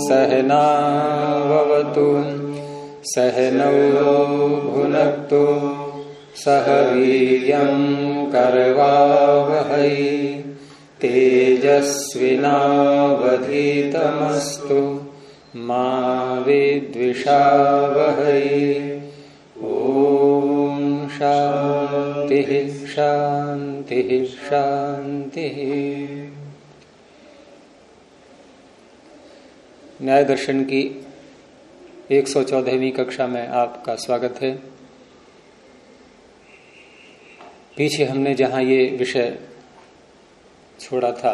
सहनाववतु सहनौ भुनक्तु सह वीर्यं करवावहै तेजस्विनावधीतमस्तु मा विद्विषावहै। ओम शांति शांति शांति। न्याय दर्शन की 114वीं कक्षा में आपका स्वागत है। पीछे हमने जहां ये विषय छोड़ा था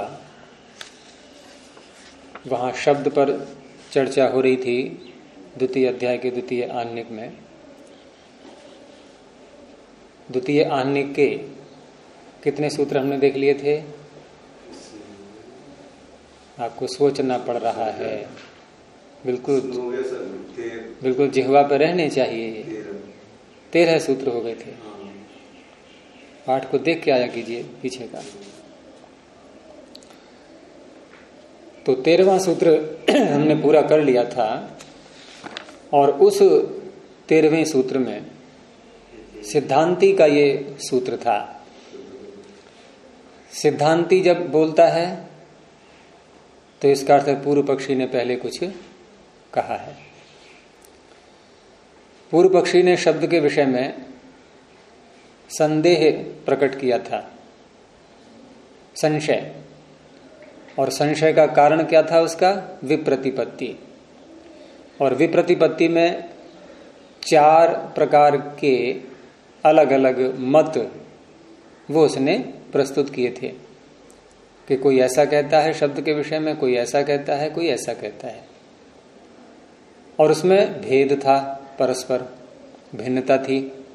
वहां शब्द पर चर्चा हो रही थी। द्वितीय अध्याय के द्वितीय आह्निक में द्वितीय आह्निक के कितने सूत्र हमने देख लिए थे? आपको सोचना पड़ रहा है। बिल्कुल जिह्वा पर रहने चाहिए। 13 सूत्र हो गए थे। पाठ को देख के आया कीजिए पीछे का। तो 13वां सूत्र हमने पूरा कर लिया था और उस 13वें सूत्र में सिद्धांती का ये सूत्र था। सिद्धांती जब बोलता है तो इसका अर्थ पूर्व पक्षी ने पहले कुछ कहा है। पूर्व पक्षी ने शब्द के विषय में संदेह प्रकट किया था, संशय। और संशय का कारण क्या था? उसका विप्रतिपत्ति। और विप्रतिपत्ति में 4 प्रकार के अलग अलग मत वो उसने प्रस्तुत किए थे कि कोई ऐसा कहता है शब्द के विषय में, कोई ऐसा कहता है, कोई ऐसा कहता है। और उसमें भेद था, परस्पर भिन्नता थी।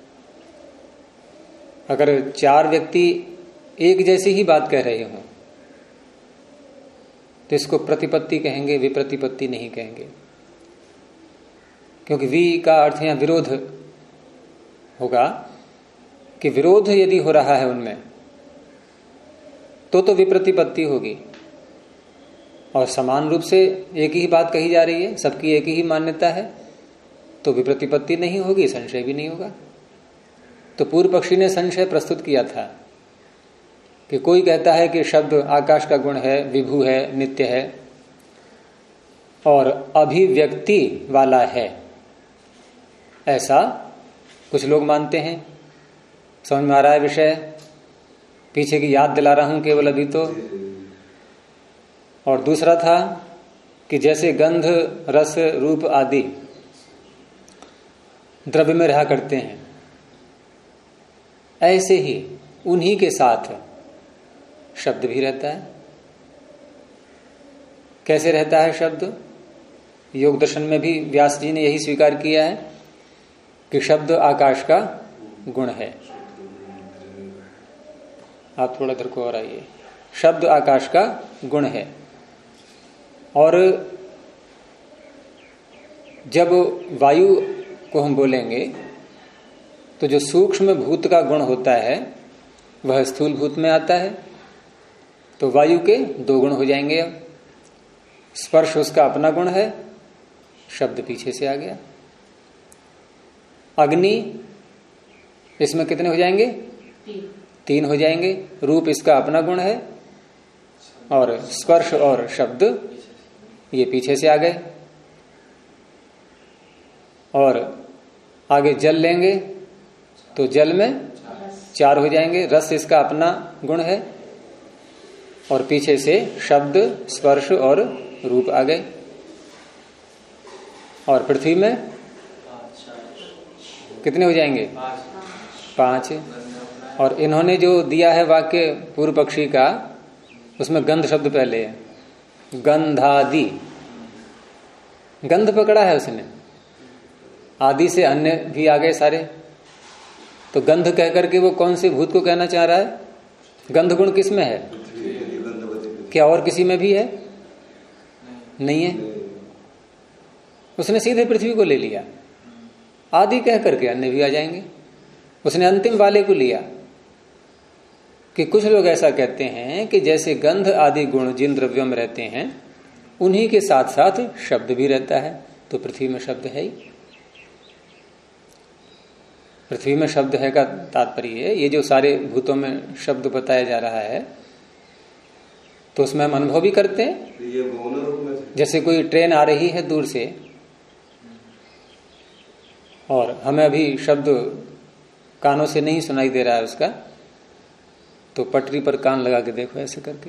अगर 4 व्यक्ति एक जैसी ही बात कह रहे हों तो इसको प्रतिपत्ति कहेंगे, विप्रतिपत्ति नहीं कहेंगे। क्योंकि वि का अर्थ यहां विरोध होगा कि विरोध यदि हो रहा है उनमें तो विप्रतिपत्ति होगी। और समान रूप से एक ही बात कही जा रही है, सबकी एक ही मान्यता है, तो विप्रतिपत्ति नहीं होगी, संशय भी नहीं होगा। तो पूर्व पक्षी ने संशय प्रस्तुत किया था कि कोई कहता है कि शब्द आकाश का गुण है, विभु है, नित्य है और अभिव्यक्ति वाला है, ऐसा कुछ लोग मानते हैं। समझ में आ रहा है विषय? पीछे की याद दिला रहा हूं केवल अभी तो। और दूसरा था कि जैसे गंध, रस, रूप आदि द्रव्य में रहा करते हैं, ऐसे ही उन्हीं के साथ शब्द भी रहता है। कैसे रहता है शब्द? योग दर्शन में भी व्यास जी ने यही स्वीकार किया है कि शब्द आकाश का गुण है। आप थोड़ा इधर को और आइए। शब्द आकाश का गुण है। और जब वायु को हम बोलेंगे तो जो सूक्ष्म भूत का गुण होता है वह स्थूल भूत में आता है। तो वायु के 2 गुण हो जाएंगे। अब स्पर्श उसका अपना गुण है, शब्द पीछे से आ गया। अग्नि, इसमें कितने हो जाएंगे? 3 हो जाएंगे। रूप इसका अपना गुण है और स्पर्श और शब्द ये पीछे से आ गए। और आगे जल लेंगे तो जल में 4 हो जाएंगे। रस इसका अपना गुण है और पीछे से शब्द, स्पर्श और रूप आ गए। और पृथ्वी में कितने हो जाएंगे? 5। और इन्होंने जो दिया है वाक्य पूर्व पक्षी का, उसमें गंध शब्द पहले है। गंधादि, गंध पकड़ा है उसने, आदि से अन्य भी आ गए सारे। तो गंध कह करके वो कौन से भूत को कहना चाह रहा है? गंध गुण किस में है? क्या और किसी में भी है? नहीं है। उसने सीधे पृथ्वी को ले लिया। आदि कह करके अन्य भी आ जाएंगे। उसने अंतिम वाले को लिया कि कुछ लोग ऐसा कहते हैं कि जैसे गंध आदि गुण जिन द्रव्यों में रहते हैं उन्हीं के साथ साथ शब्द भी रहता है। तो पृथ्वी में शब्द है ही। पृथ्वी में शब्द है का तात्पर्य है ये जो सारे भूतों में शब्द बताया जा रहा है तो उसमें हम अनुभव भी करते हैं। ये गौण रूप में जैसे कोई ट्रेन आ रही है दूर से और हमें अभी शब्द कानों से नहीं सुनाई दे रहा है उसका, तो पटरी पर कान लगा के देखो ऐसे करके,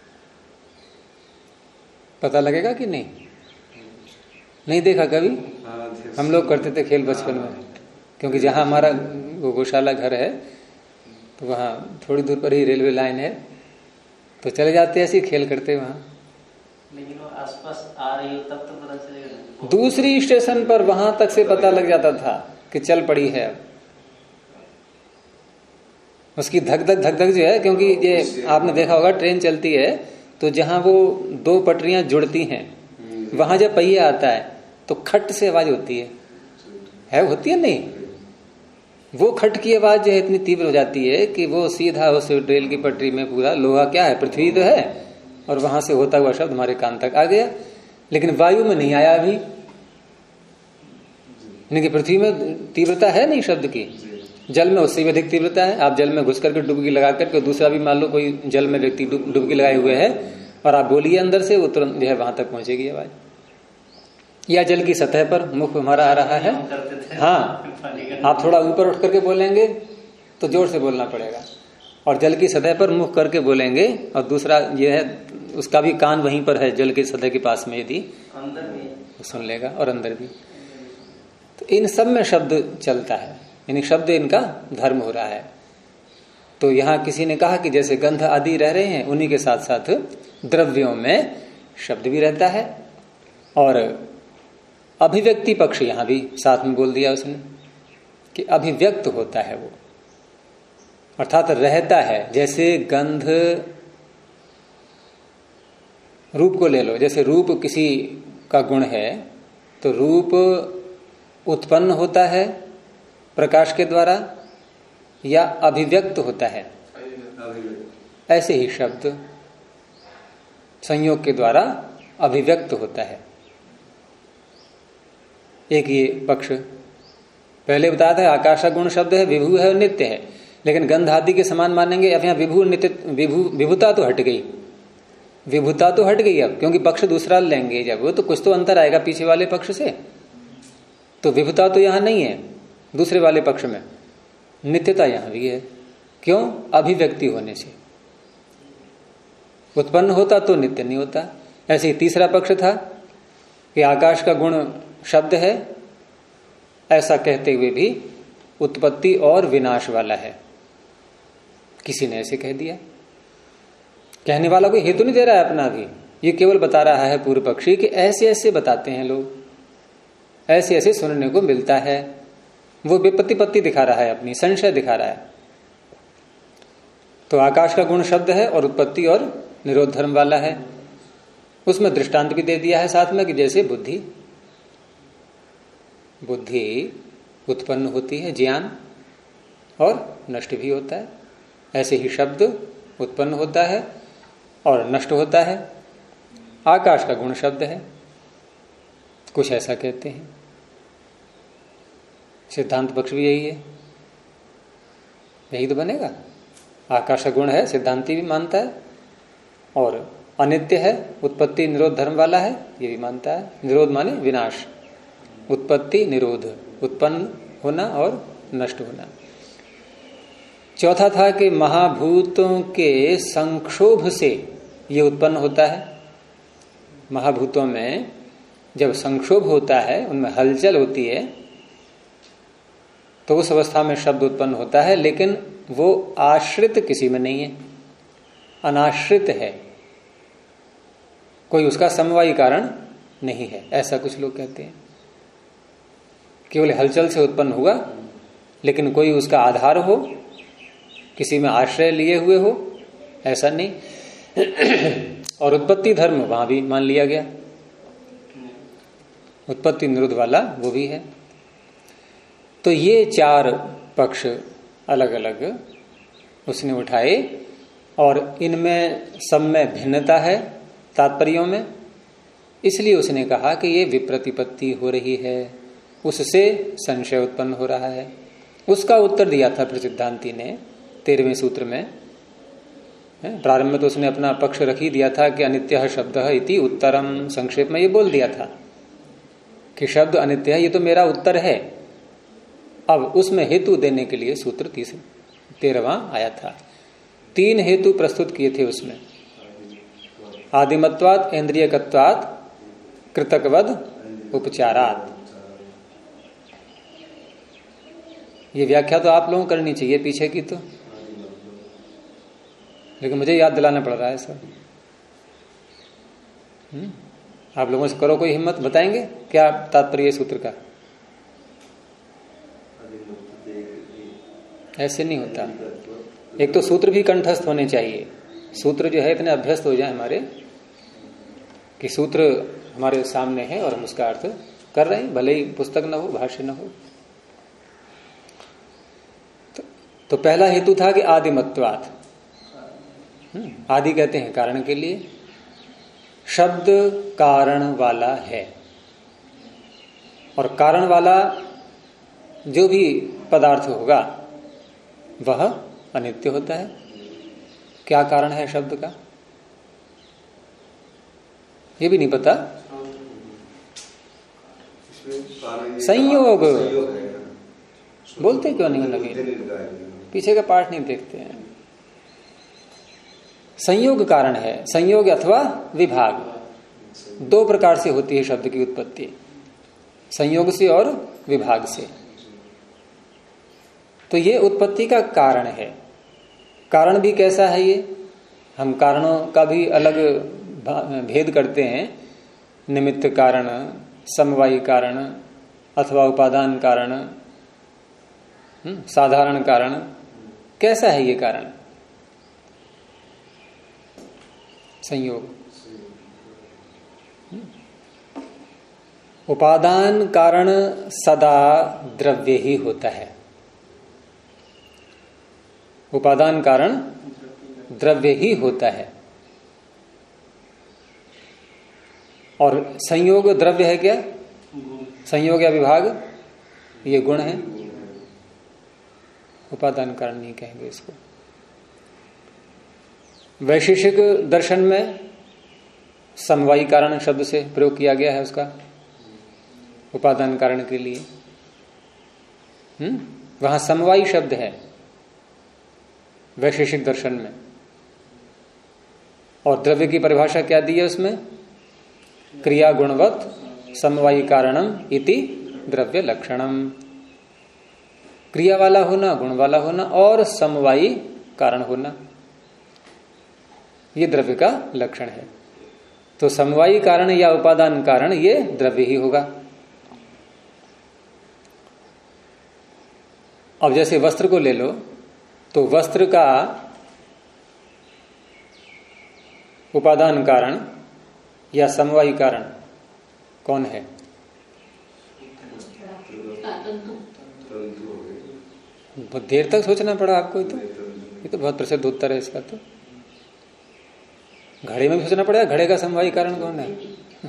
पता लगेगा कि नहीं? नहीं देखा कभी? हम लोग करते थे खेल बचपन में, क्योंकि जहां हमारा गौशाला घर है तो वहां थोड़ी दूर पर ही रेलवे लाइन है, तो चले जाते ऐसे खेल करते वहां। लेकिन वो आसपास आ रही हो तब तो पता चलेगा। दूसरी स्टेशन पर वहां तक से पता लग जाता था कि चल पड़ी है। अब उसकी धक धक जो है, क्योंकि ये आपने देखा होगा ट्रेन चलती है तो जहां वो दो पटरियां जुड़ती हैं वहां जब पहिया आता है तो खट से आवाज होती है होती है नहीं? वो खट की आवाज जो है इतनी तीव्र हो जाती है कि वो सीधा उस रेल की पटरी में पूरा लोहा क्या है, पृथ्वी तो है, और वहां से होता हुआ शब्द हमारे कान तक आ गया। लेकिन वायु में नहीं आया अभी, यानी पृथ्वी में तीव्रता है नहीं शब्द की, जल में उससे भी अधिक तीव्रता है। आप जल में घुस करके डुबकी लगा करके दूसरा भी मान लो कोई जल में व्यक्ति डुबकी लगाए हुए है और आप बोलिए अंदर से, वो तुरंत जो है वहां तक पहुंचेगी आवाज। या जल की सतह पर मुख हमारा आ रहा है, हाँ, आप थोड़ा ऊपर उठ करके बोलेंगे तो जोर से बोलना पड़ेगा, और जल की सतह पर मुख करके बोलेंगे, और दूसरा ये है उसका भी कान वहीं पर है जल की सतह के पास में, यदि अंदर भी सुन लेगा और अंदर भी। तो इन सब में शब्द चलता है, यानी शब्द इनका धर्म हो रहा है। तो यहां किसी ने कहा कि जैसे गंध आदि रह रहे हैं उन्हीं के साथ साथ द्रव्यों में शब्द भी रहता है, और अभिव्यक्ति पक्ष यहां भी साथ में बोल दिया उसने कि अभिव्यक्त होता है वो, अर्थात रहता है। जैसे गंध, रूप को ले लो, जैसे रूप किसी का गुण है तो रूप उत्पन्न होता है प्रकाश के द्वारा या अभिव्यक्त होता है, ऐसे ही शब्द संयोग के द्वारा अभिव्यक्त होता है। एक ये पक्ष पहले बताया था, आकाशा गुण शब्द है, विभू है और नित्य है, लेकिन गंध आदि के समान मानेंगे। अब यहाँ विभू नित्य, विभुता तो हट गई, विभुता तो हट गई अब, क्योंकि पक्ष दूसरा लेंगे जब वो, तो कुछ तो अंतर आएगा पीछे वाले पक्ष से। तो विभुता तो यहां नहीं है, दूसरे वाले पक्ष में नित्यता यहां भी है। क्यों? अभिव्यक्ति होने से। उत्पन्न होता तो नित्य नहीं होता। ऐसे ही तीसरा पक्ष था कि आकाश का गुण शब्द है, ऐसा कहते हुए भी उत्पत्ति और विनाश वाला है, किसी ने ऐसे कह दिया। कहने वाला कोई हेतु नहीं दे रहा है अपना भी, ये केवल बता रहा है पूर्व पक्षी कि ऐसे ऐसे बताते हैं लोग, ऐसे ऐसे सुनने को मिलता है। वो विपत्तिपत्ति दिखा रहा है, अपनी संशय दिखा रहा है। तो आकाश का गुण शब्द है और उत्पत्ति और निरोध धर्म वाला है। उसमें दृष्टांत भी दे दिया है साथ में कि जैसे बुद्धि, बुद्धि उत्पन्न होती है, ज्ञान, और नष्ट भी होता है, ऐसे ही शब्द उत्पन्न होता है और नष्ट होता है। आकाश का गुण शब्द है, कुछ ऐसा कहते हैं। सिद्धांत पक्ष भी यही है, यही तो बनेगा। आकाश का गुण है, सिद्धांति भी मानता है, और अनित्य है, उत्पत्ति निरोध धर्म वाला है, ये भी मानता है। निरोध माने विनाश, उत्पत्ति निरोध, उत्पन्न होना और नष्ट होना। चौथा था कि महाभूतों के संक्षोभ से ये उत्पन्न होता है। महाभूतों में जब संक्षोभ होता है, उनमें हलचल होती है, तो उस अवस्था में शब्द उत्पन्न होता है, लेकिन वो आश्रित किसी में नहीं है, अनाश्रित है, कोई उसका समवायी कारण नहीं है, ऐसा कुछ लोग कहते हैं। केवल हलचल से उत्पन्न हुआ, लेकिन कोई उसका आधार हो, किसी में आश्रय लिए हुए हो, ऐसा नहीं। और उत्पत्ति धर्म वहां भी मान लिया गया, उत्पत्ति निरोध वाला वो भी है। तो ये चार पक्ष अलग अलग उसने उठाए, और इनमें सब में भिन्नता है तात्पर्यों में, इसलिए उसने कहा कि ये विप्रतिपत्ति हो रही है, उससे संशय उत्पन्न हो रहा है। उसका उत्तर दिया था फिर सिद्धांती ने 13वें सूत्र में। प्रारंभ में तो उसने अपना पक्ष रख ही दिया था कि अनित्य शब्द इति उत्तरम, संक्षेप में ये बोल दिया था कि शब्द अनित्य है, ये तो मेरा उत्तर है। अब उसमें हेतु देने के लिए सूत्र 13वां आया था। 3 हेतु प्रस्तुत किए थे उसमें, आदिमत्वात्, इंद्रियकत्वात्, कृतकवद उपचारात्। ये व्याख्या तो आप लोगों को करनी चाहिए पीछे की तो, लेकिन मुझे याद दिलाना पड़ रहा है सर। आप लोगों से करो कोई हिम्मत, बताएंगे क्या तात्पर्य सूत्र का? ऐसे नहीं होता। एक तो सूत्र भी कंठस्थ होने चाहिए। सूत्र जो है इतने अभ्यस्त हो जाए हमारे कि सूत्र हमारे सामने है और हम उसका अर्थ कर रहे हैं, भले ही पुस्तक न हो, भाष्य न हो। तो पहला हेतु था कि आदिमत्वात्, आदि कहते हैं कारण के लिए, शब्द कारण वाला है और कारण वाला जो भी पदार्थ होगा वह अनित्य होता है। क्या कारण है शब्द का? ये भी नहीं पता। संयोग। बोलते क्यों नहीं नवीन? पीछे का पाठ नहीं देखते हैं। संयोग कारण है, संयोग अथवा विभाग, 2 प्रकार से होती है शब्द की उत्पत्ति, संयोग से और विभाग से। तो ये उत्पत्ति का कारण है। कारण भी कैसा है ये? हम कारणों का भी अलग भेद करते हैं, निमित्त कारण, समवायी कारण अथवा उपादान कारण, साधारण कारण। कैसा है ये कारण? संयोग। उपादान कारण सदा द्रव्य ही होता है। उपादान कारण द्रव्य ही होता है और संयोग द्रव्य है क्या? संयोग या विभाग ये गुण है। उपादान कारण नहीं कहेंगे इसको। वैशेषिक दर्शन में समवायी कारण शब्द से प्रयोग किया गया है उसका उपादान कारण के लिए। वहां समवायी शब्द है वैशेषिक दर्शन में। और द्रव्य की परिभाषा क्या दी है उसमें? क्रिया गुणवत् समवायी कारणम इति द्रव्य लक्षणम। क्रिया वाला होना, गुण वाला होना और समवायी कारण होना, ये द्रव्य का लक्षण है। तो समवायी कारण या उपादान कारण ये द्रव्य ही होगा। अब जैसे वस्त्र को ले लो तो वस्त्र का उपादान कारण या समवायी कारण कौन है? बहुत देर तक सोचना पड़ा आपको। ये तो बहुत प्रसिद्ध उत्तर है इसका। तो घड़े में भी सोचना पड़ेगा, घड़े का समवायी कारण कौन है?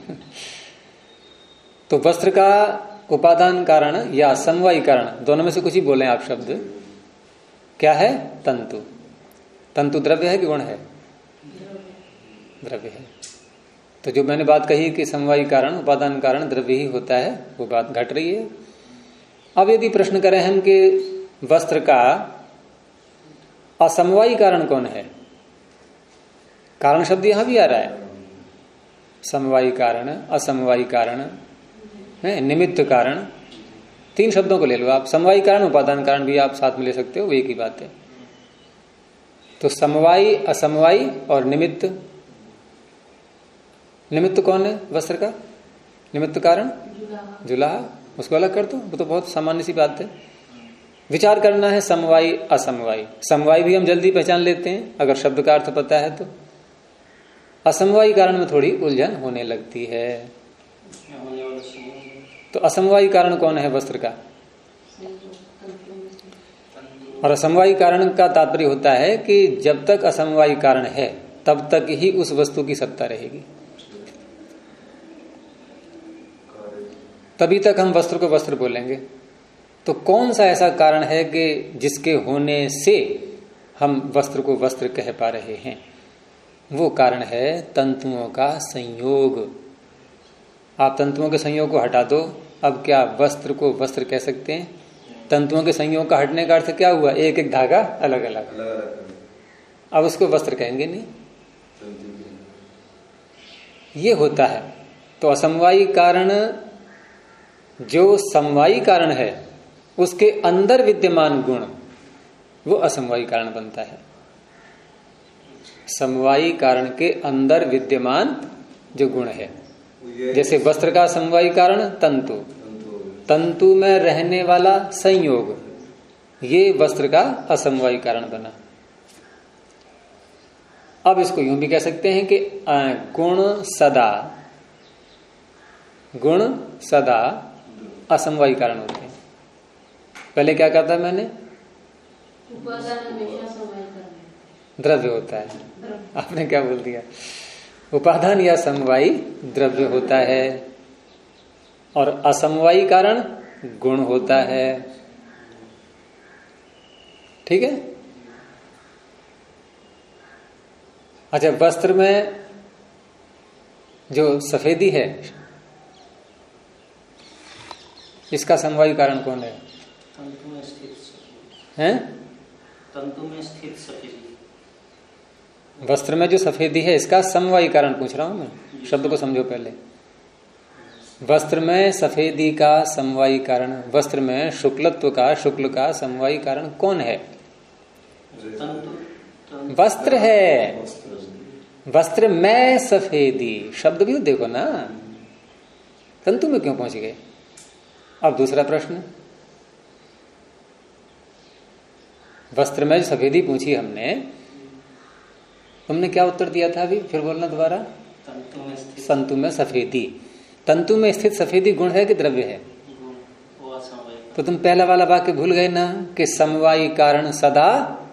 तो वस्त्र का उपादान कारण या समवायी कारण, दोनों में से कुछ ही बोले आप शब्द। क्या है? तंतु। तंतु द्रव्य है कि गुण है? द्रव्य है। तो जो मैंने बात कही कि समवायी कारण उपादान कारण द्रव्य ही होता है, वो बात घट रही है। अब यदि प्रश्न करें हम कि वस्त्र का असमवायी कारण कौन है? कारण शब्द यहां भी आ रहा है। समवायी कारण, असमवायी कारण, निमित्त कारण, 3 शब्दों को ले लो आप। समवायी कारण उपादान कारण भी आप साथ में ले सकते हो, वो एक ही बात है। तो समवायी, असमवायी और निमित्त। निमित्त कौन है वस्त्र का? निमित्त कारण जुलाहा, उसको अलग कर दो, वो तो बहुत सामान्य सी बात है। विचार करना है समवायी असमवायी। समवायी भी हम जल्दी पहचान लेते हैं अगर शब्द का अर्थ पता है तो। असमवायी कारण में थोड़ी उलझन होने लगती है। तो असमवायी कारण कौन है वस्त्र का? और असमवायी कारण का तात्पर्य होता है कि जब तक असमवायी कारण है तब तक ही उस वस्तु की सत्ता रहेगी। तभी तक हम वस्त्र को वस्त्र बोलेंगे। तो कौन सा ऐसा कारण है कि जिसके होने से हम वस्त्र को वस्त्र कह पा रहे हैं? वो कारण है तंतुओं का संयोग। आप तंतुओं के संयोग को हटा दो, अब क्या वस्त्र को वस्त्र कह सकते हैं? तंतुओं के संयोग का हटने का अर्थ क्या हुआ? एक एक धागा अलग अलग, अब उसको वस्त्र कहेंगे नहीं। ये होता है। तो असमवायी कारण जो समवायी कारण है उसके अंदर विद्यमान गुण वो असमवायी कारण बनता है। समवायी कारण के अंदर विद्यमान जो गुण है, जैसे वस्त्र का समवायी कारण तंतु, तंतु में रहने वाला संयोग, ये वस्त्र का असमवायी कारण बना। अब इसको यूं भी कह सकते हैं कि गुण सदा असमवायी कारण होते हैं। पहले क्या कहा था मैंने? उपादान हमेशा समवायी कारण द्रव्य होता है। आपने क्या बोल दिया? उपादान या समवायी द्रव्य होता है और असमवायी कारण गुण होता है। ठीक है। अच्छा, वस्त्र में जो सफेदी है इसका समवायी कारण कौन है? तंतु में स्थित हैं? तंतु में स्थित सफेदी। वस्त्र में जो सफेदी है इसका समवायी कारण पूछ रहा हूं मैं, शब्द को समझो पहले। वस्त्र में सफेदी का समवायी कारण, वस्त्र में शुक्लत्व का, शुक्ल का समवायी कारण कौन है? वस्त्र है। वस्त्र में सफेदी शब्द भी देखो ना, तंतु में क्यों पहुंच गए? अब दूसरा प्रश्न, वस्त्र में सफेदी पूछी हमने, तुमने क्या उत्तर दिया था? अभी फिर बोलना दोबारा। तंतु में सफेदी। तंतु में स्थित सफेदी गुण है कि द्रव्य है? तो तुम पहला वाला वाक्य भूल गए ना कि समवायी कारण सदा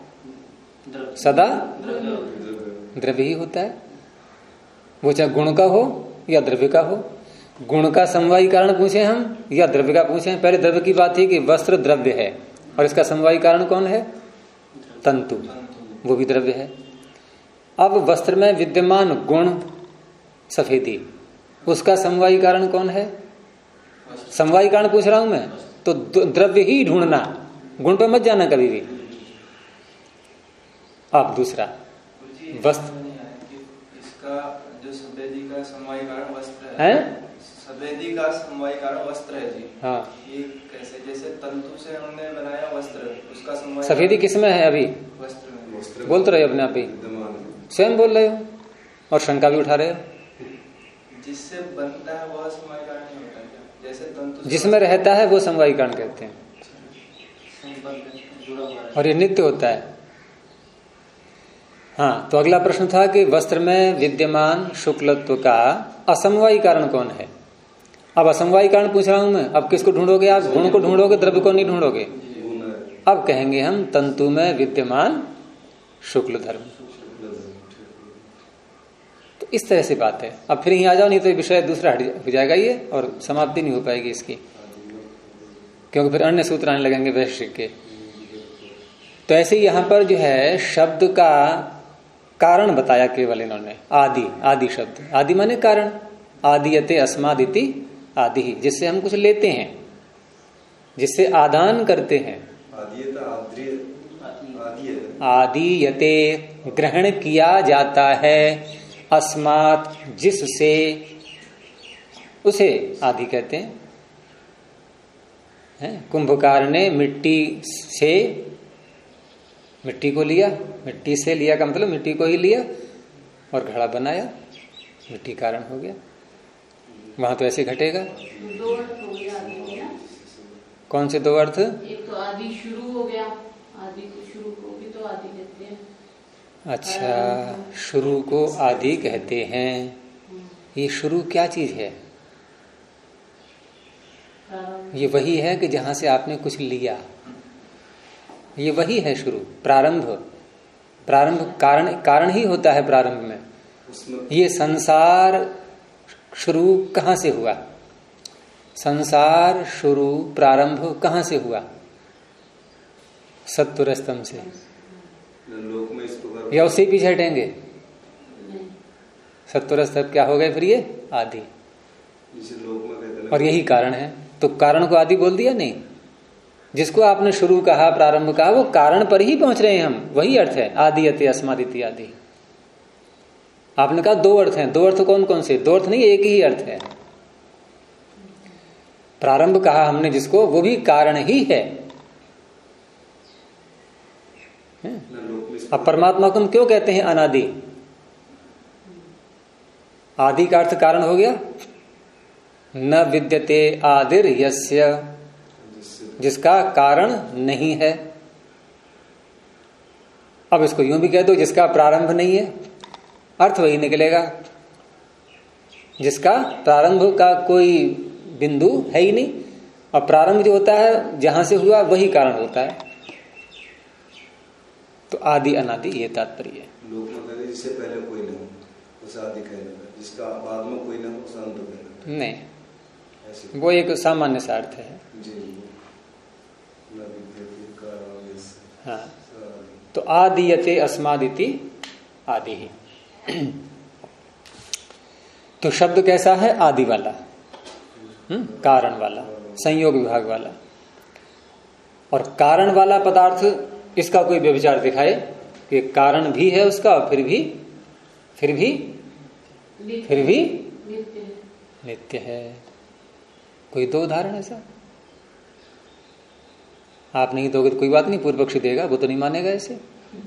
द्रव्य ही होता है। वो चाहे गुण का हो या द्रव्य का हो। गुण का समवायी कारण पूछे हम या द्रव्य का पूछे? पहले द्रव्य की बात थी कि वस्त्र द्रव्य है और इसका समवायी कारण कौन है? तंतु, वो भी द्रव्य है। अब वस्त्र में विद्यमान गुण सफेदी, उसका समवायी कारण कौन है? समवायी कारण पूछ रहा हूं मैं, तो द्रव्य ही ढूंढना, गुण पे मत जाना कभी भी। अब दूसरा वस्त्र, इसका जो सफेदी का समवायी कारण वस्त्र है, सफेदी का समवायी कारण वस्त्र है जी। हाँ, ये कैसे? जैसे तंतु से हमने बनाया वस्त्र, उसका समवायी सफेदी किसमें है? अभी वस्त्र में बोल तो रहे हो अपने आप ही, स्वयं बोल रहे हो और शंका भी उठा रहे हो। जिससे बनता है वह समवायी कारण नहीं होता क्या? जैसे तंतु जिसमें रहता है वो समवायी कारण कहते हैं, और ये नित्य होता है। हाँ, तो अगला प्रश्न था कि वस्त्र में विद्यमान शुक्लत्व का असमवायी कारण कौन है? अब असमवायी कारण पूछ रहा हूं मैं। अब किसको ढूंढोगे आप? गुण को ढूंढोगे, द्रव्य को नहीं ढूंढोगे। अब कहेंगे हम तंतु में विद्यमान शुक्ल धर्म। तो इस तरह से बात है। अब फिर यहीं आ जाओ, नहीं तो विषय दूसरा हट हो जाएगा ये और समाप्ति नहीं हो पाएगी इसकी, क्योंकि फिर अन्य सूत्र आने लगेंगे वैश्विक के। तो ऐसे यहां पर जो है शब्द का कारण बताया केवल इन्होंने। आदि, आदि शब्द, आदि माने कारण। आदियते अस्मादिति आदि, जिससे हम कुछ लेते हैं, जिससे आदान करते हैं। आदियते ग्रहण किया जाता है, अस्मात् जिससे, उसे आदि कहते हैं। कुंभकार ने मिट्टी से, मिट्टी को लिया, मिट्टी से लिया का मतलब मिट्टी को ही लिया और घड़ा बनाया, मिट्टी कारण हो गया। वहां तो ऐसे घटेगा। दो अर्थ हो गया आदि के ना। कौन से दो अर्थ? एक तो आदि शुरू हो गया, आदि को शुरू को भी तो आदि कहते हैं। अच्छा, शुरू को आदि कहते हैं। ये शुरू क्या चीज है? ये वही है कि जहां से आपने कुछ लिया, ये वही है शुरू, प्रारंभ। प्रारंभ कारण ही होता है प्रारंभ में। ये संसार शुरू कहां से हुआ? संसार शुरू प्रारंभ कहां से हुआ? सत्वर स्तंभ से। लोक में इसको या उससे पीछे हटेंगे? सत्वर स्तंभ क्या हो गए फिर ये? आदि। लोक में कहते हैं। और यही कारण है, तो कारण को आदि बोल दिया नहीं। जिसको आपने शुरू कहा, प्रारंभ कहा, वो कारण पर ही पहुंच रहे हैं हम, वही अर्थ है आदि अति अस्मादिति आदि। आपने कहा दो अर्थ हैं, दो अर्थ कौन कौन से? दो अर्थ नहीं, एक ही अर्थ है। प्रारंभ कहा हमने जिसको, वो भी कारण ही है। अब परमात्मा को हम क्यों कहते हैं अनादि? आदि का अर्थ कारण हो गया। न विद्यते आदिर यस्य, जिसका कारण नहीं है। अब इसको यूं भी कह दो, जिसका प्रारंभ नहीं है, अर्थ वही निकलेगा। जिसका प्रारंभ का कोई बिंदु है ही नहीं, और प्रारंभ जो होता है जहां से हुआ वही कारण होता है। तो आदि अनादि ये तात्पर्य है। लोक में कहते जिससे पहले कोई न हो उसे आदि कहना, जिसका बाद में कोई न हो उसे अंत कहना। नहीं, वो एक सामान्य सा अर्थ है। हाँ, तो आदियते अस्मादिति आदि ही। तो शब्द कैसा है? आदि वाला, कारण वाला, संयोग विभाग वाला। और कारण वाला पदार्थ, इसका कोई व्यभिचार दिखाए कि कारण भी है उसका, और फिर भी नित्य है। कोई दो उदाहरण ऐसा? आप नहीं दोगे तो कोई बात नहीं, पूर्व पक्षी देगा, वो तो नहीं मानेगा ऐसे।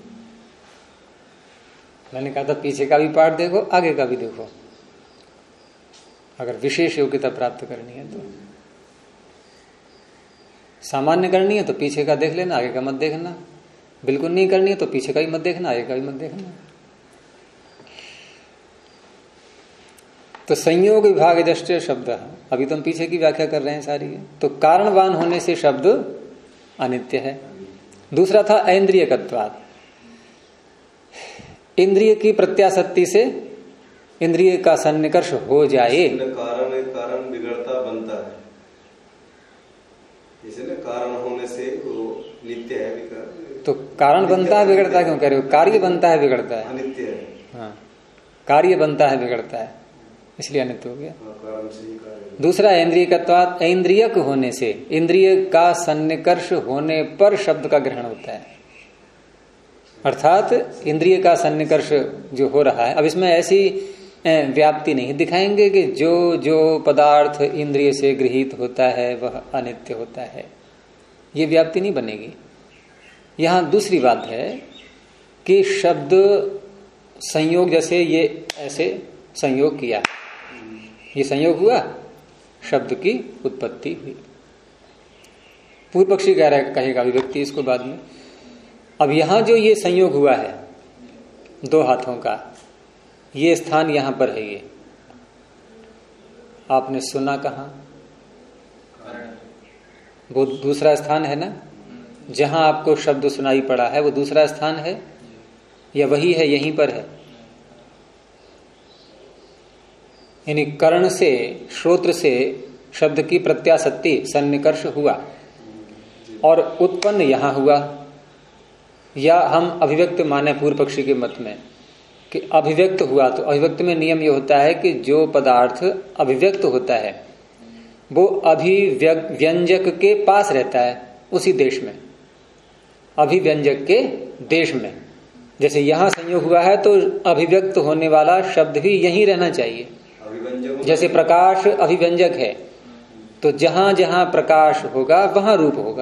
मैंने कहा था पीछे का भी पाठ देखो, आगे का भी देखो, अगर विशेष योग्यता प्राप्त करनी है तो। सामान्य करनी है तो पीछे का देख लेना, आगे का मत देखना। बिल्कुल नहीं करनी है तो पीछे का भी मत देखना, आगे का भी मत देखना। तो संयोग विभाग दृष्ट शब्द, अभी तो हम पीछे की व्याख्या कर रहे हैं सारी। तो कारणवान होने से शब्द अनित्य है। दूसरा था ऐन्द्रियकत्वात्, इंद्रिय की प्रत्यासक्ति से इंद्रिय का सन्निकर्ष हो जाए। कारण बिगड़ता बनता है, इसलिए कारण होने से वो नित्य है। तो कारण बनता है बिगड़ता है क्यों कह रहे हो? कार्य बनता है बिगड़ता है, अनित्य है। हाँ, कार्य बनता है बिगड़ता है, इसलिए अनित्य हो गया। कारण से ही कार्य। दूसरा ऐन्द्रियकत्वात्, ऐन्द्रियक होने से, इंद्रिय का सन्निकर्ष होने पर शब्द का ग्रहण होता है। अर्थात इंद्रिय का सन्निकर्ष जो हो रहा है, अब इसमें ऐसी व्याप्ति नहीं दिखाएंगे कि जो जो पदार्थ इंद्रिय से गृहीत होता है वह अनित्य होता है, ये व्याप्ति नहीं बनेगी। यहां दूसरी बात है कि शब्द संयोग, जैसे ये ऐसे संयोग किया, ये संयोग हुआ, शब्द की उत्पत्ति हुई। पूर्व पक्षी कह रहा है, कहेगा अभिव्यक्ति इसको बाद में। अब यहां जो ये संयोग हुआ है दो हाथों का, ये स्थान यहां पर है, ये आपने सुना कहां? वो दूसरा स्थान है ना, जहां आपको शब्द सुनाई पड़ा है वो दूसरा स्थान है या वही है, यहीं पर है? यानी कर्ण से, श्रोत्र से शब्द की प्रत्यासक्ति, सन्निकर्ष हुआ और उत्पन्न यहां हुआ। या हम अभिव्यक्त माने पूर्व पक्षी के मत में कि अभिव्यक्त हुआ, तो अभिव्यक्त में नियम यह होता है कि जो पदार्थ अभिव्यक्त होता है वो अभिव्यंजक के पास रहता है, उसी देश में, अभिव्यंजक के देश में। जैसे यहां संयोग हुआ है तो अभिव्यक्त होने वाला शब्द भी यहीं रहना चाहिए। जैसे प्रकाश अभिव्यंजक है, तो जहां जहां प्रकाश होगा वहां रूप होगा।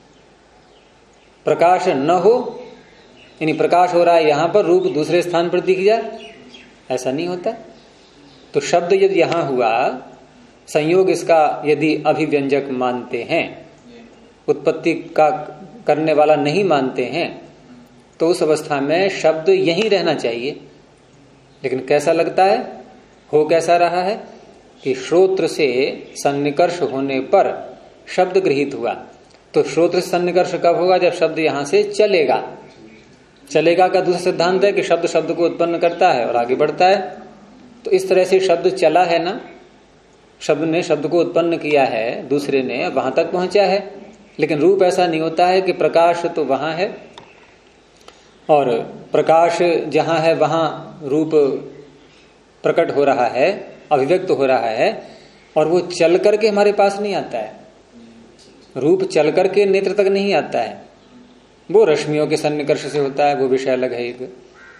प्रकाश न हो, यानी प्रकाश हो रहा है यहां पर, रूप दूसरे स्थान पर दिख जाए, ऐसा नहीं होता। तो शब्द यदि यहां हुआ, संयोग इसका यदि अभिव्यंजक मानते हैं, उत्पत्ति का करने वाला नहीं मानते हैं, तो उस अवस्था में शब्द यहीं रहना चाहिए। लेकिन कैसा लगता है, हो कैसा रहा है कि श्रोत्र से सन्निकर्ष होने पर शब्द गृहीत हुआ। तो श्रोत्र से सन्निकर्ष कब होगा? जब शब्द यहां से चलेगा। चलेगा का दूसरा सिद्धांत है कि शब्द शब्द को उत्पन्न करता है और आगे बढ़ता है। तो इस तरह से शब्द चला है ना, शब्द ने शब्द को उत्पन्न किया है, दूसरे ने वहां तक पहुंचा है, लेकिन रूप ऐसा नहीं होता है कि प्रकाश तो वहां है और प्रकाश जहां है वहां रूप प्रकट हो रहा है, अभिव्यक्त हो रहा है, और वो चल करके हमारे पास नहीं आता है। रूप चल करके नेत्र तक नहीं आता है, वो रश्मियों के सन्निकर्ष से होता है, वो विषय अलग है एक।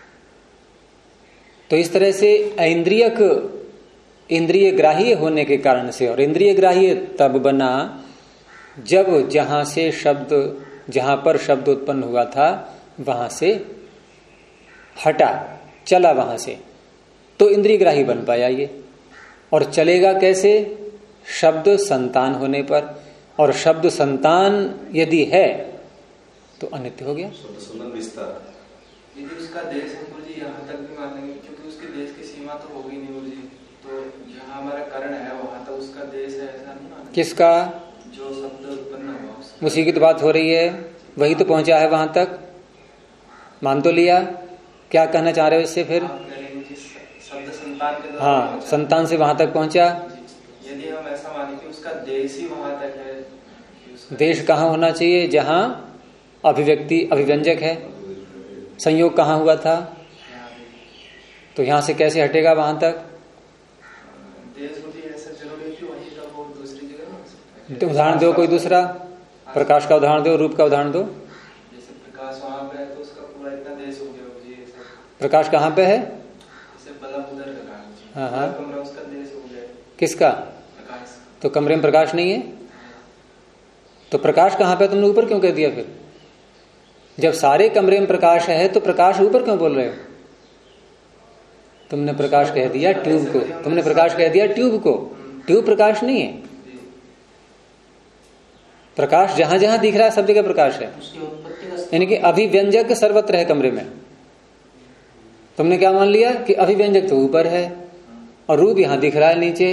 तो इस तरह से इंद्रिय ग्राह्य होने के कारण से, और इंद्रिय ग्राह्य तब बना जब जहां पर शब्द उत्पन्न हुआ था वहां से हटा, चला वहां से, तो इंद्रिय ग्राह्य बन पाया ये। और चलेगा कैसे? शब्द संतान होने पर, और शब्द संतान यदि है तो अनित्य हो गया। यदि उसका देश है गुरुजी, यहाँ तक भी मानेंगे, क्योंकि उसके देश की सीमा तो होगी नहीं गुरुजी, तो जहाँ हमारा कर्ण है वहां तक उसका देश है, ऐसा नहीं मानेंगे? किसका? जो शब्द उत्पन्न हुआ उसका। उसी की तो बात हो रही है, वही तो पहुंचा है वहां तक, मान तो लिया। क्या कहना चाह रहे हो इससे फिर? शब्द संतान के द्वारा, हाँ, संतान से वहां तक पहुंचा। यदि हम ऐसा माने कि उसका देश ही वहां तक है। देश कहाँ होना चाहिए? जहां अभिव्यक्ति अभिव्यंजक है। संयोग कहाँ हुआ था? तो यहां से कैसे हटेगा वहां तक? देश ऐसा जरूरी है कि वहीं का वो दूसरी जगह। तो उदाहरण दो कोई दूसरा, प्रकाश का उदाहरण दो, रूप का उदाहरण दो। जैसे प्रकाश वहां पे है तो उसका पूरा इतना देश हो गया जी। प्रकाश कहाँ पे है? जैसे बल्ब उधर का, हाँ हाँ, कमरा उसका देश हो गया। किसका? प्रकाश। तो कमरे में प्रकाश नहीं है, तो प्रकाश कहाँ पे? तुमने ऊपर क्यों कह दिया फिर? जब सारे कमरे में प्रकाश है तो प्रकाश ऊपर क्यों बोल रहे हो? तुमने प्रकाश कह दिया ट्यूब को, तुमने प्रकाश कह दिया ट्यूब को। ट्यूब प्रकाश नहीं है। प्रकाश जहां जहां दिख रहा है सब जगह प्रकाश है, यानी कि अभिव्यंजक सर्वत्र है कमरे में। तुमने क्या मान लिया कि अभिव्यंजक तो ऊपर है और रूप यहां दिख रहा है नीचे।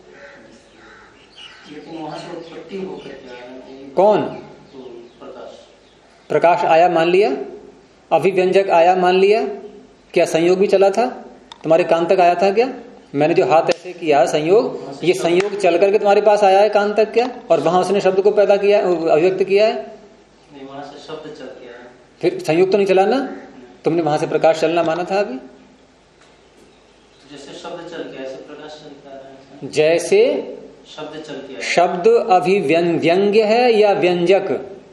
लेकिन वहां से उत्पत्ति होकर कौन? प्रकाश आया मान लिया, अभिव्यंजक आया मान लिया। क्या संयोग भी चला था? तुम्हारे कान तक आया था क्या? मैंने जो हाथ ऐसे किया संयोग, ये संयोग चल करके तुम्हारे पास आया है कान तक क्या? और वहां उसने शब्द को पैदा किया, अभिव्यक्त किया है? नहीं, वहां से शब्द चल गया है। फिर संयोग तो नहीं चला ना? तुमने वहां से प्रकाश चलना माना था अभी। जैसे शब्द चल गया ऐसे प्रकाश चल गया है। जैसे शब्द चल गया, शब्द अभिव्यंग्य है या व्यंजक?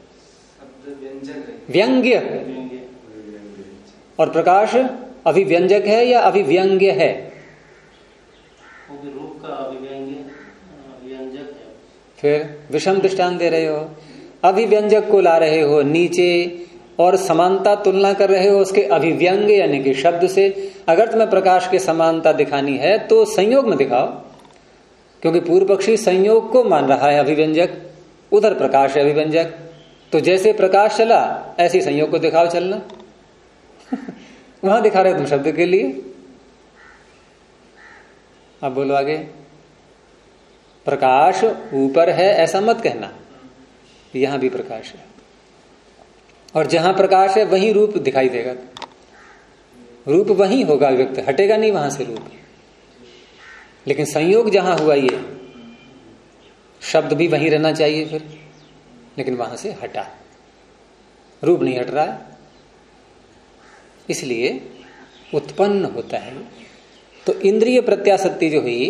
व्यंग्य। और प्रकाश अभिव्यंजक है या अभिव्यंग्य है? वो भी रूप का अभिव्यंजक है। फिर विषम दृष्टांत दे रहे हो, अभिव्यंजक को ला रहे हो नीचे और समानता तुलना कर रहे हो उसके अभिव्यंग्य यानी कि शब्द से। अगर तुम्हें प्रकाश के समानता दिखानी है तो संयोग में दिखाओ, क्योंकि पूर्व पक्षी संयोग को मान रहा है अभिव्यंजक, उधर प्रकाश है अभिव्यंजक। तो जैसे प्रकाश चला ऐसे संयोग को दिखाओ चलना। वहां दिखा रहे तुम शब्द के लिए। अब बोलो आगे। प्रकाश ऊपर है ऐसा मत कहना, यहां भी प्रकाश है, और जहां प्रकाश है वहीं रूप दिखाई देगा। रूप वहीं होगा व्यक्त, हटेगा नहीं वहां से रूप। लेकिन संयोग जहां हुआ ये शब्द भी वहीं रहना चाहिए फिर, लेकिन वहां से हटा, रूप नहीं हट रहा है, इसलिए उत्पन्न होता है। तो इंद्रिय प्रत्याशक्ति जो हुई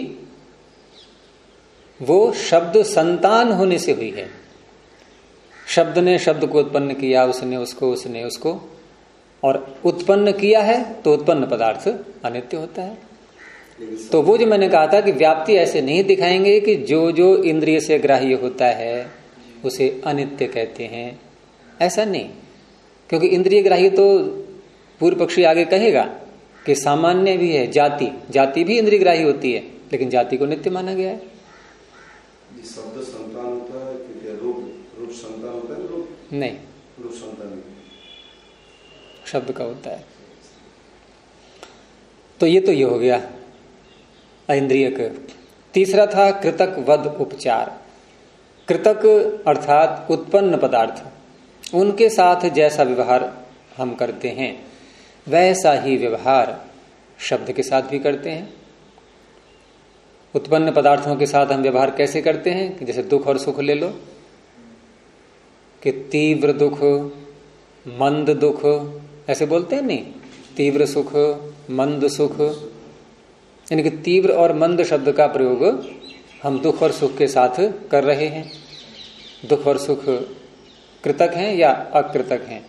वो शब्द संतान होने से हुई है। शब्द ने शब्द को उत्पन्न किया, उसने उसको और उत्पन्न किया है, तो उत्पन्न पदार्थ अनित्य होता है। तो वो जो मैंने कहा था कि व्याप्ति ऐसे नहीं दिखाएंगे कि जो जो इंद्रिय से ग्राह्य होता है उसे अनित्य कहते हैं, ऐसा नहीं। क्योंकि इंद्रिय ग्राह्य तो पूर्व पक्षी आगे कहेगा कि सामान्य भी है, जाति भी इंद्रिय ग्राह्य होती है, लेकिन जाति को नित्य माना गया है। शब्द संतान होता है कि रूप संतान होता है? रूप नहीं, रूप संतान शब्द का होता है। तो ये हो गया इंद्रियक। तीसरा था कृतक वध उपचार। कृतक अर्थात उत्पन्न पदार्थ, उनके साथ जैसा व्यवहार हम करते हैं वैसा ही व्यवहार शब्द के साथ भी करते हैं। उत्पन्न पदार्थों के साथ हम व्यवहार कैसे करते हैं कि जैसे दुख और सुख ले लो, कि तीव्र दुख, मंद दुख, ऐसे बोलते हैं नहीं, तीव्र सुख, मंद सुख, यानी कि तीव्र और मंद शब्द का प्रयोग हम दुख और सुख के साथ कर रहे हैं। दुख और सुख कृतक हैं या अकृतक हैं?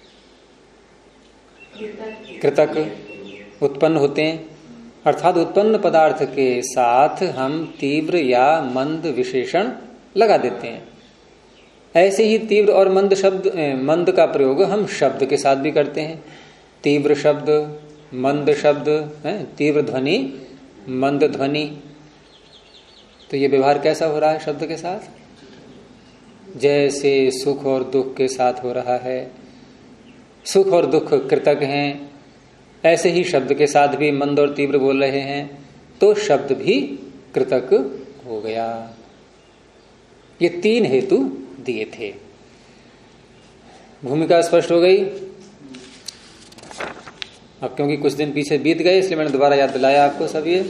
कृतक उत्पन्न होते हैं, अर्थात उत्पन्न पदार्थ के साथ हम तीव्र या मंद विशेषण लगा देते हैं। ऐसे ही तीव्र और मंद का प्रयोग हम शब्द के साथ भी करते हैं। तीव्र शब्द, मंद शब्द, तीव्र ध्वनि, मंद ध्वनि। तो ये व्यवहार कैसा हो रहा है शब्द के साथ? जैसे सुख और दुख के साथ हो रहा है। सुख और दुख कृतक हैं, ऐसे ही शब्द के साथ भी मंद और तीव्र बोल रहे हैं तो शब्द भी कृतक हो गया। ये 3 हेतु दिए थे। भूमिका स्पष्ट हो गई? अब क्योंकि कुछ दिन पीछे बीत गए इसलिए मैंने दोबारा याद दिलाया आपको सब ये।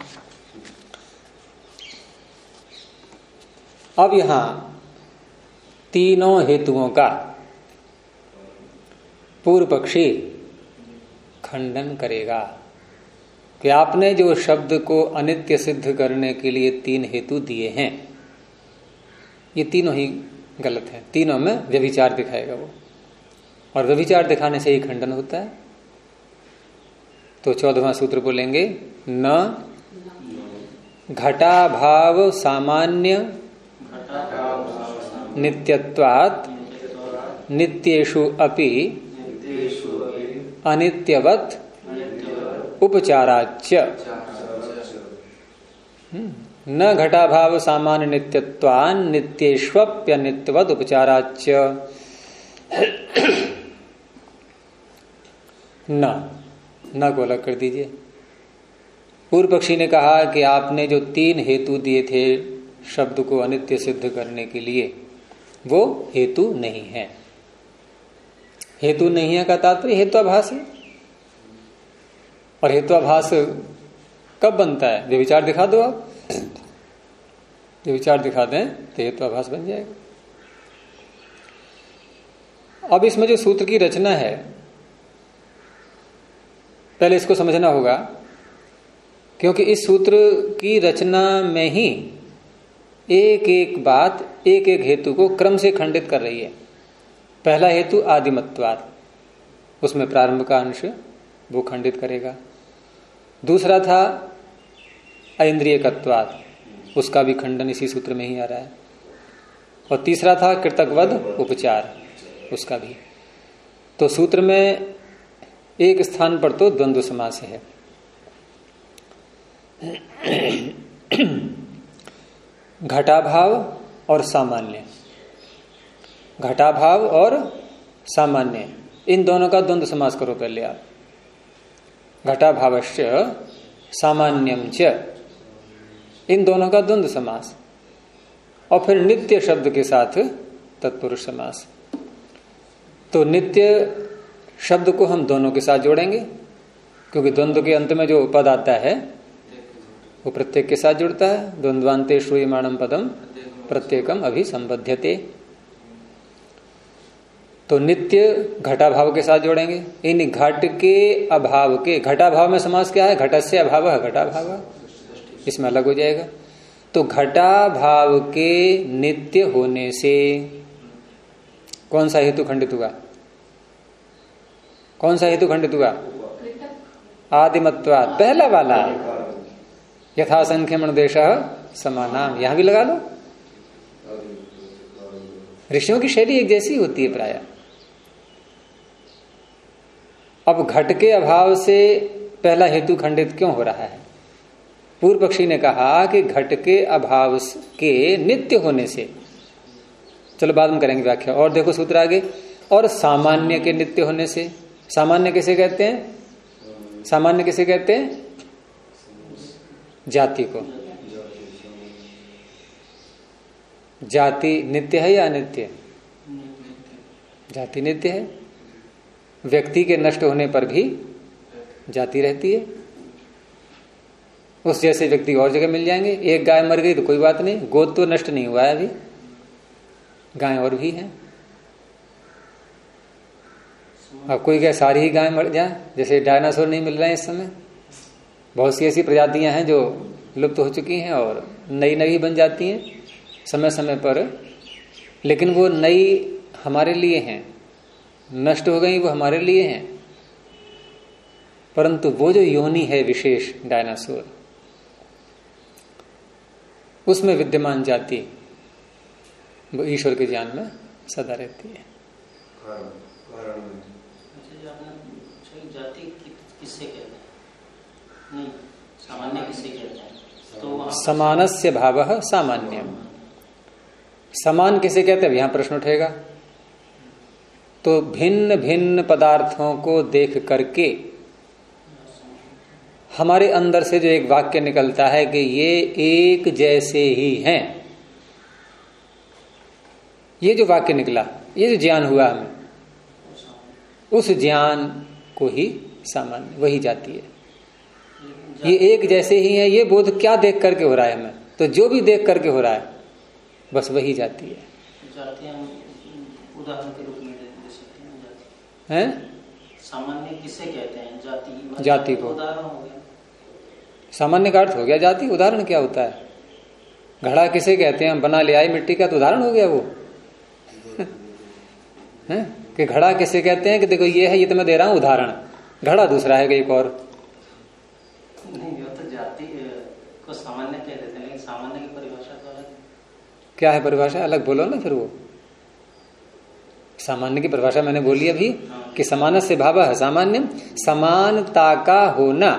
अब यहां तीनों हेतुओं का पूर्व पक्षी खंडन करेगा कि आपने जो शब्द को अनित्य सिद्ध करने के लिए 3 हेतु दिए हैं ये तीनों ही गलत है। तीनों में व्यभिचार दिखाएगा वो, और व्यभिचार दिखाने से ही खंडन होता है। तो 14वां सूत्र बोलेंगे, न घटाभाव सामान्य नित्यत्वात् नित्येषु अपि अनित्यवत् उपचाराच्य। न घटाभाव सामान्य नित्यत्वान् नित्येष्वप्यनित्यवत् उपचाराच्य। न को अलग कर दीजिए। पूर्व पक्षी ने कहा कि आपने जो 3 हेतु दिए थे शब्द को अनित्य सिद्ध करने के लिए वो हेतु नहीं है। हेतु नहीं है का तात्पर्य हेत्वाभास है। और हेत्वाभास कब बनता है? व्यभिचार दिखा दो आप, व्यभिचार दिखा दें तो हेत्वाभास बन जाएगा। अब इसमें जो सूत्र की रचना है पहले इसको समझना होगा, क्योंकि इस सूत्र की रचना में ही एक एक बात एक एक हेतु को क्रम से खंडित कर रही है। पहला हेतु आदिमत्वाद, उसमें प्रारंभ का अंश वो खंडित करेगा। दूसरा था ऐन्द्रियकत्वाद, उसका भी खंडन इसी सूत्र में ही आ रहा है। और तीसरा था कृतकवद उपचार, उसका भी। तो सूत्र में एक स्थान पर तो द्वंद्व समास है। घटाभाव और सामान्य, घटाभाव और सामान्य, इन दोनों का द्वंद्व समास करो पहले आप। घटाभावश्च सामान्यम च, इन दोनों का द्वंद्व समास। और फिर नित्य शब्द के साथ तत्पुरुष समास। तो नित्य शब्द को हम दोनों के साथ जोड़ेंगे, क्योंकि द्वंद्व के अंत में जो पद आता है वो प्रत्येक के साथ जुड़ता है। द्वंद्वान्ते श्रूयमाणम पदम प्रत्येकम अभिसंबध्यते। तो नित्य घटाभाव के साथ जोड़ेंगे। इन घट के अभाव के, घटाभाव में समास क्या है? घटस्य अभाव है घटाभाव, इसमें अलग हो जाएगा। तो घटाभाव के नित्य होने से कौन सा हेतु खंडित हुआ? कौन सा हेतु खंडित हुआ? आदिमत्वात्, पहला वाला। यथा संख्यम अनुदेशः समानाम, यहां भी लगा लो। ऋषियों की शैली एक जैसी होती है प्राय। अब घट के अभाव से पहला हेतु खंडित क्यों हो रहा है? पूर्व पक्षी ने कहा कि घट के अभाव के नित्य होने से, चलो बाद में करेंगे व्याख्या। और देखो सूत्र आगे, और सामान्य के नित्य होने से। सामान्य किसे कहते हैं? सामान्य किसे कहते हैं? जाति को। जाति नित्य है या अनित्य? जाति नित्य है। व्यक्ति के नष्ट होने पर भी जाति रहती है। उस जैसे व्यक्ति और जगह मिल जाएंगे। एक गाय मर गई तो कोई बात नहीं, गोद तो नष्ट नहीं हुआ है अभी, गाय और भी है। अब कोई क्या सारी ही गाय मर जाए, जैसे डायनासोर नहीं मिल रहे हैं इस समय, बहुत सी ऐसी प्रजातियां हैं जो लुप्त हो चुकी हैं और नई नई बन जाती हैं समय समय पर, लेकिन वो नई हमारे लिए हैं, नष्ट हो गई वो हमारे लिए हैं, परंतु वो जो योनि है विशेष डायनासोर, उसमें विद्यमान जाति वो ईश्वर के ज्ञान में सदा रहती है। जाति किससे कहते हैं? नहीं, सामान्य किससे कहते हैं? तो समानस्य भावः सामान्यम, समान किसे कहते हैं यहां प्रश्न उठेगा। तो भिन्न भिन्न पदार्थों को देख करके हमारे अंदर से जो एक वाक्य निकलता है कि ये एक जैसे ही हैं, ये जो वाक्य निकला, ये जो ज्ञान हुआ हमें, उस ज्ञान को ही सामान्य वही जाती है। ये एक जैसे ही है, ये बोध क्या देख करके हो रहा है हमें, तो जो भी देख करके हो रहा है बस वही जाती है। जातियां उदाहरण के रूप में दे सकते हैं जाति हैं? सामान्य किसे कहते हैं? जाति, जाति को उदाहरण हो गया। सामान्य का अर्थ हो गया जाति, उदाहरण क्या होता है? घड़ा किसे कहते हैं? हम बना ले आए मिट्टी का, तो उदाहरण हो गया वो है? कि घड़ा किसे कहते हैं कि देखो ये है, ये तो मैं दे रहा हूं उदाहरण, घड़ा दूसरा है एक और। नहीं, वो तो जाति को सामान्य कह देते हैं, लेकिन सामान्य की परिभाषा तो अलग। क्या है परिभाषा? अलग बोलो ना फिर। वो सामान्य की परिभाषा मैंने बोली अभी कि समानस्य भावः है सामान्य, समानता का होना,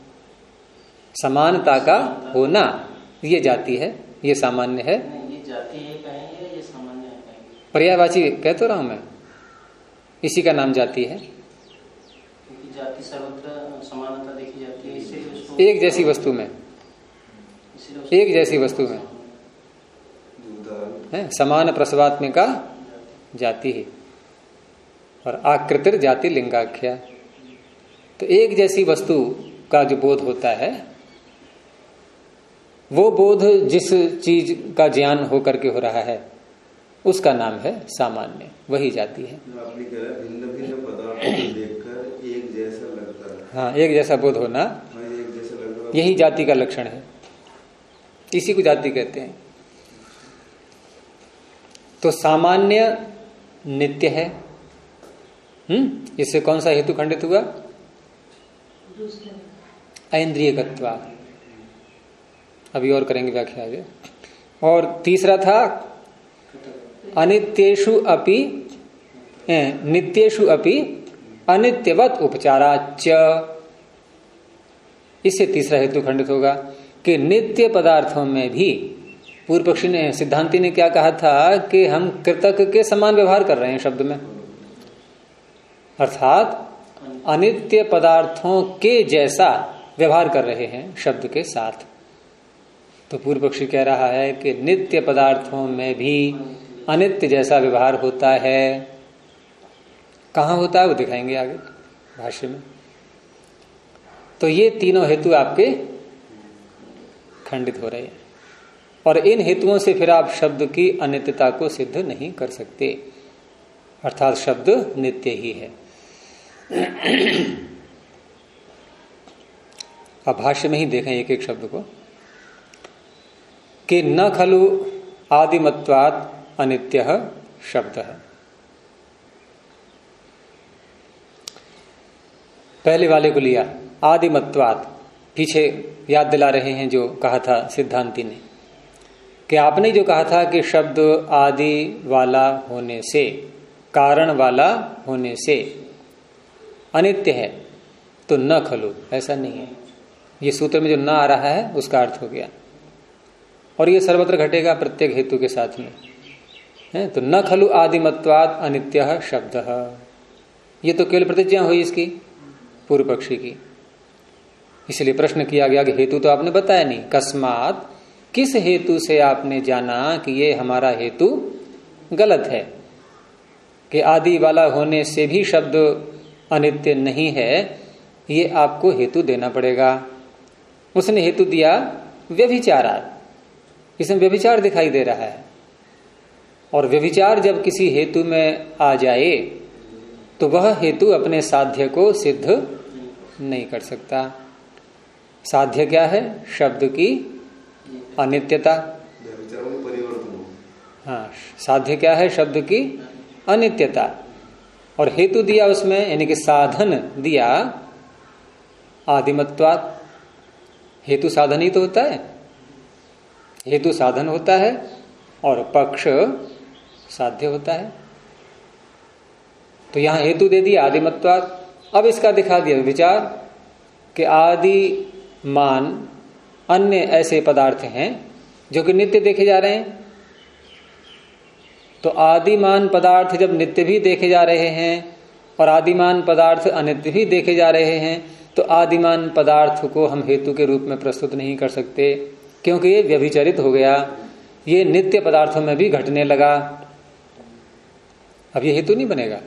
समानता का होना ये जाति है, ये सामान्य है। ये जाति है कहेंगे, ये सामान्य है कहेंगे। पर्यायवाची कह तो रहा हूं मैं, इसी का नाम जाति है। क्योंकि जाति सर्वत्र समानता देखी जाती है, इससे एक जैसी वस्तु में, एक जैसी वस्तु में है, समान प्रसवात्मिका जाति है और आकृतिर जाति लिंगाख्या। तो एक जैसी वस्तु का जो बोध होता है, वो बोध जिस चीज का ज्ञान होकर के हो रहा है उसका नाम है सामान्य, वही जाति है। आपने कह रहा भिन्न भिन्न पदार्थों को देखकर एक जैसा लगता है। हाँ, एक जैसा बोध होना, एक जैसा लगता, यही जाति का लक्षण है, इसी को जाति कहते हैं। तो सामान्य नित्य है। इससे कौन सा हेतु खंडित हुआ? ऐन्द्रियकत्वा। अभी और करेंगे व्याख्या आगे। और तीसरा था अनित्येषु अपि नित्येषु अपि अनित्यवत उपचाराच। इससे तीसरा हेतु खंडित होगा कि नित्य पदार्थों में भी, पूर्व पक्षी ने, सिद्धांति ने क्या कहा था कि हम कृतक के समान व्यवहार कर रहे हैं शब्द में, अर्थात अनित्य पदार्थों के जैसा व्यवहार कर रहे हैं शब्द के साथ। तो पूर्व पक्षी कह रहा है कि नित्य पदार्थों में भी अनित्य जैसा व्यवहार होता है। कहां होता है वो दिखाएंगे आगे भाष्य में। तो ये तीनों हेतु आपके खंडित हो रहे हैं और इन हेतुओं से फिर आप शब्द की अनित्यता को सिद्ध नहीं कर सकते, अर्थात शब्द नित्य ही है। अब भाष्य में ही देखें एक एक शब्द को कि न खलु आदिमत्वात् अनित्यः शब्दः। पहले वाले को लिया आदिमत्वात्, पीछे याद दिला रहे हैं जो कहा था सिद्धांति ने कि आपने जो कहा था कि शब्द आदि वाला होने से, कारण वाला होने से अनित्य है, तो न खलु, ऐसा नहीं है। ये सूत्र में जो न आ रहा है उसका अर्थ हो गया और ये सर्वत्र घटेगा प्रत्येक हेतु के साथ में है। तो न खलु आदिमत्वात् अनित्यः शब्दः, ये तो केवल प्रतिज्ञा हुई इसकी पूर्व पक्षी की। इसलिए प्रश्न किया गया कि हेतु तो आपने बताया नहीं, कस्मात, किस हेतु से आपने जाना कि ये हमारा हेतु गलत है कि आदि वाला होने से भी शब्द अनित्य नहीं है, ये आपको हेतु देना पड़ेगा। उसने हेतु दिया व्यभिचारा, इसमें व्यभिचार दिखाई दे रहा है। और व्यभिचार जब किसी हेतु में आ जाए तो वह हेतु अपने साध्य को सिद्ध नहीं कर सकता। साध्य क्या है? शब्द की अनित्यता। हाँ, साध्य क्या है? शब्द की अनित्यता। और हेतु दिया उसमें, यानी कि साधन दिया आदिमत्वात्। हेतु साधन ही तो होता है, हेतु साधन होता है और पक्ष साध्य होता है। तो यहां हेतु दे दिया आदिमत्वात्। अब इसका दिखा दिया विचार कि आदि मान अन्य ऐसे पदार्थ हैं जो कि नित्य देखे जा रहे हैं। तो आदिमान पदार्थ जब नित्य भी देखे जा रहे हैं और आदिमान पदार्थ अनित्य भी देखे जा रहे हैं, तो आदिमान पदार्थ को हम हेतु के रूप में प्रस्तुत नहीं कर सकते, क्योंकि ये व्यभिचरित हो गया, ये नित्य पदार्थों में भी घटने लगा। अब ये हेतु नहीं बनेगा।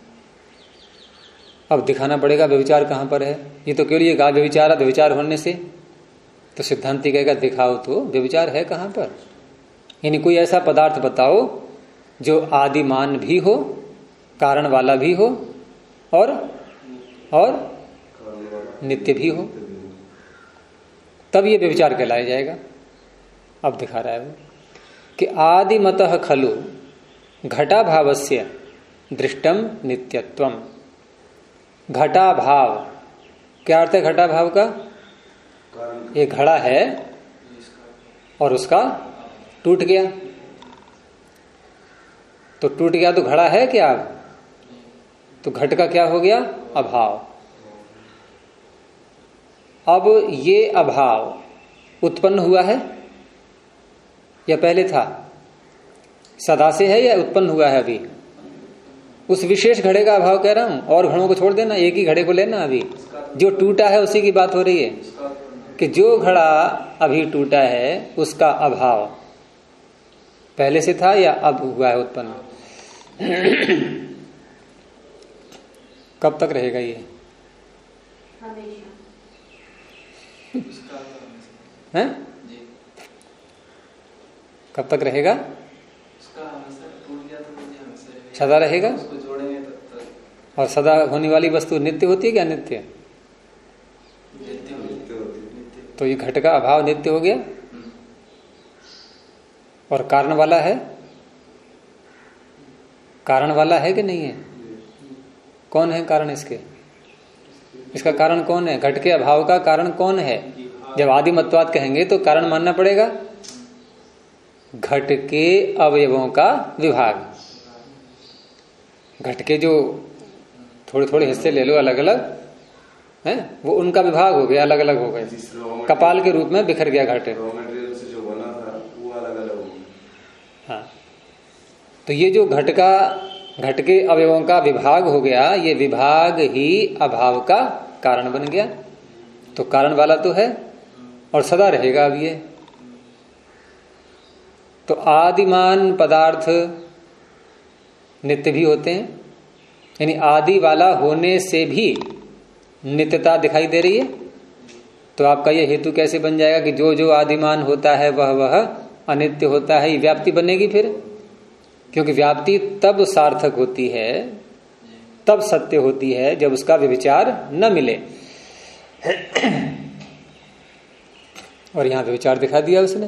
अब दिखाना पड़ेगा व्यभिचार कहां पर है। ये तो केवल ये कहा व्यभिचार होने से, तो सिद्धांति कहेगा दिखाओ तो व्यभिचार है कहां पर। यानी कोई ऐसा पदार्थ बताओ जो आदिमान भी हो, कारण वाला भी हो और नित्य भी हो, तब ये व्यभिचार कहलाया जाएगा। अब दिखा रहा है वो कि आदिमतः खलु घटाभावस्य दृष्टम नित्यत्वम। घटाभाव क्या अर्थ है? घटाभाव का ये घड़ा है और उसका टूट गया, तो टूट गया तो घड़ा है क्या? तो घट का क्या हो गया? अभाव। अब ये अभाव उत्पन्न हुआ है या पहले था? सदा से है या उत्पन्न हुआ है अभी? उस विशेष घड़े का अभाव कह रहा हूं, और घड़ों को छोड़ देना, एक ही घड़े को लेना। अभी जो टूटा है उसी की बात हो रही है कि जो घड़ा अभी टूटा है उसका अभाव पहले से था या अब हुआ है उत्पन्न? कब तक रहेगा ये? हैं? कब तक रहेगा? सदा रहेगा। और सदा होने वाली वस्तु नित्य होती है क्या? नित्य। तो ये घट का अभाव नित्य हो गया और कारण वाला है। कारण वाला है कि नहीं है? कौन है कारण इसके? इसका कारण कौन है? घट के अभाव का कारण कौन है? जब आदिमत्वात् कहेंगे तो कारण मानना पड़ेगा घट के अवयवों का विभाग। घट के जो थोड़े थोड़े हिस्से ले लो अलग अलग हैं, वो उनका विभाग हो गया, अलग अलग हो गए, कपाल के रूप में बिखर गया घट। जो बना था वो अलग अलग हो गया। हाँ, तो ये जो घट के अवयवों का विभाग हो गया, ये विभाग ही अभाव का कारण बन गया। तो कारण वाला तो है और सदा रहेगा अब ये। तो आदिमान पदार्थ नित्य भी होते हैं, यानी आदि वाला होने से भी नित्यता दिखाई दे रही है। तो आपका ये हेतु कैसे बन जाएगा कि जो जो आदिमान होता है वह अनित्य होता है? ये व्याप्ति बनेगी फिर, क्योंकि व्याप्ति तब सार्थक होती है, तब सत्य होती है जब उसका व्यभिचार न मिले। और यहां व्यभिचार दिखा दिया उसने।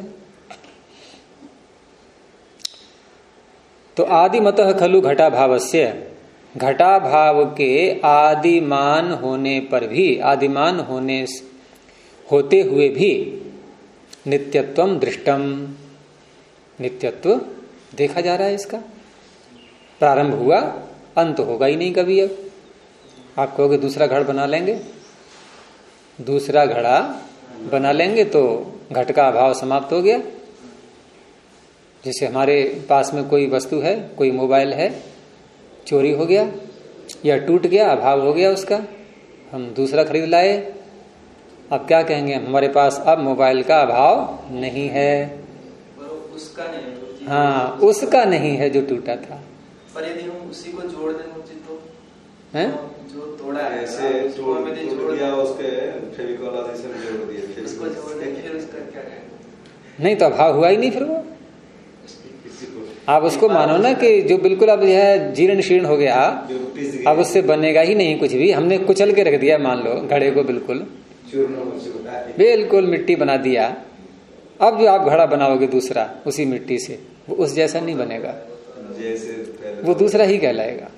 तो आदिमतः खलु घटाभावस्य, घटाभाव के आदिमान होने पर भी, आदिमान होते हुए भी नित्यत्वम दृष्टम, नित्यत्व देखा जा रहा है। इसका प्रारंभ हुआ, अंत होगा ही नहीं कभी। अब आप कहोगे दूसरा घड़ बना लेंगे, दूसरा घड़ा बना लेंगे तो घट का अभाव समाप्त हो गया। जैसे हमारे पास में कोई वस्तु है, कोई मोबाइल है, चोरी हो गया या टूट गया, अभाव हो गया उसका, हम दूसरा खरीद लाए। अब क्या कहेंगे? हमारे पास अब मोबाइल का अभाव नहीं है। उसका नहीं। हाँ, उसका नहीं है जो टूटा था। पर यदि हम उसी को जोड़ दें हैं? जो तोड़ा है ऐसे उसको मैंने जोड़ दिया, उसके फेविकॉल आदि से जोड़ दिए, फिर उसको जोड़ के फिर उसका क्या है? नहीं तो अभाव हुआ ही नहीं फिर वो। किसी को आप उसको मानो ना कि जो बिल्कुल अब यह जीर्ण शीर्ण हो गया, जो पीस गए, अब उससे बनेगा ही नहीं कुछ भी। हमने कुचल के रख दिया, मान लो घड़े को बिल्कुल चूर्ण हो चुका है। बिल्कुल मिट्टी बना दिया। अब जो आप घड़ा बनाओगे दूसरा उसी मिट्टी से, वो उस जैसा नहीं बनेगा, जैसे पहले वो दूसरा ही कहलाएगा।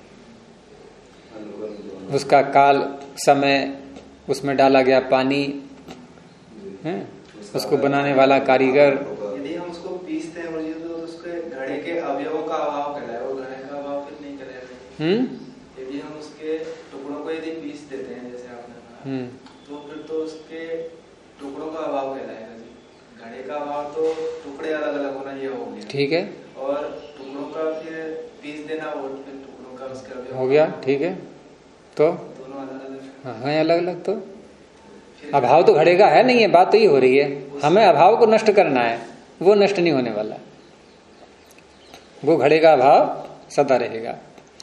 उसका काल समय, उसमें डाला गया पानी है, उसको बनाने वाला कारीगर। यदि हम उसको पीसते हैं मुझे तो उसके घड़े के अवयवों का अभाव कहलाएगा, वो घड़े का अभाव फिर नहीं कहलाएगा। यदि हम उसके टुकड़ों को यदि पीस देते हैं जैसे आपने कहा, तो फिर तो उसके टुकड़ों का अभाव कहलाएगा जी। घड़े का अभाव तो टुकड़े अलग अलग होना ये हो गया, ठीक है, और टुकड़ों का फिर पीस देना और फिर टुकड़ों का उसके अवयव हो गया, ठीक है। तो दोनों अलग अलग हाँ अलग अलग। तो अभाव तो घड़े का है नहीं है, बात तो ये हो रही है। हमें अभाव को नष्ट करना है, वो नष्ट नहीं होने वाला, वो घड़े का अभाव सदा रहेगा।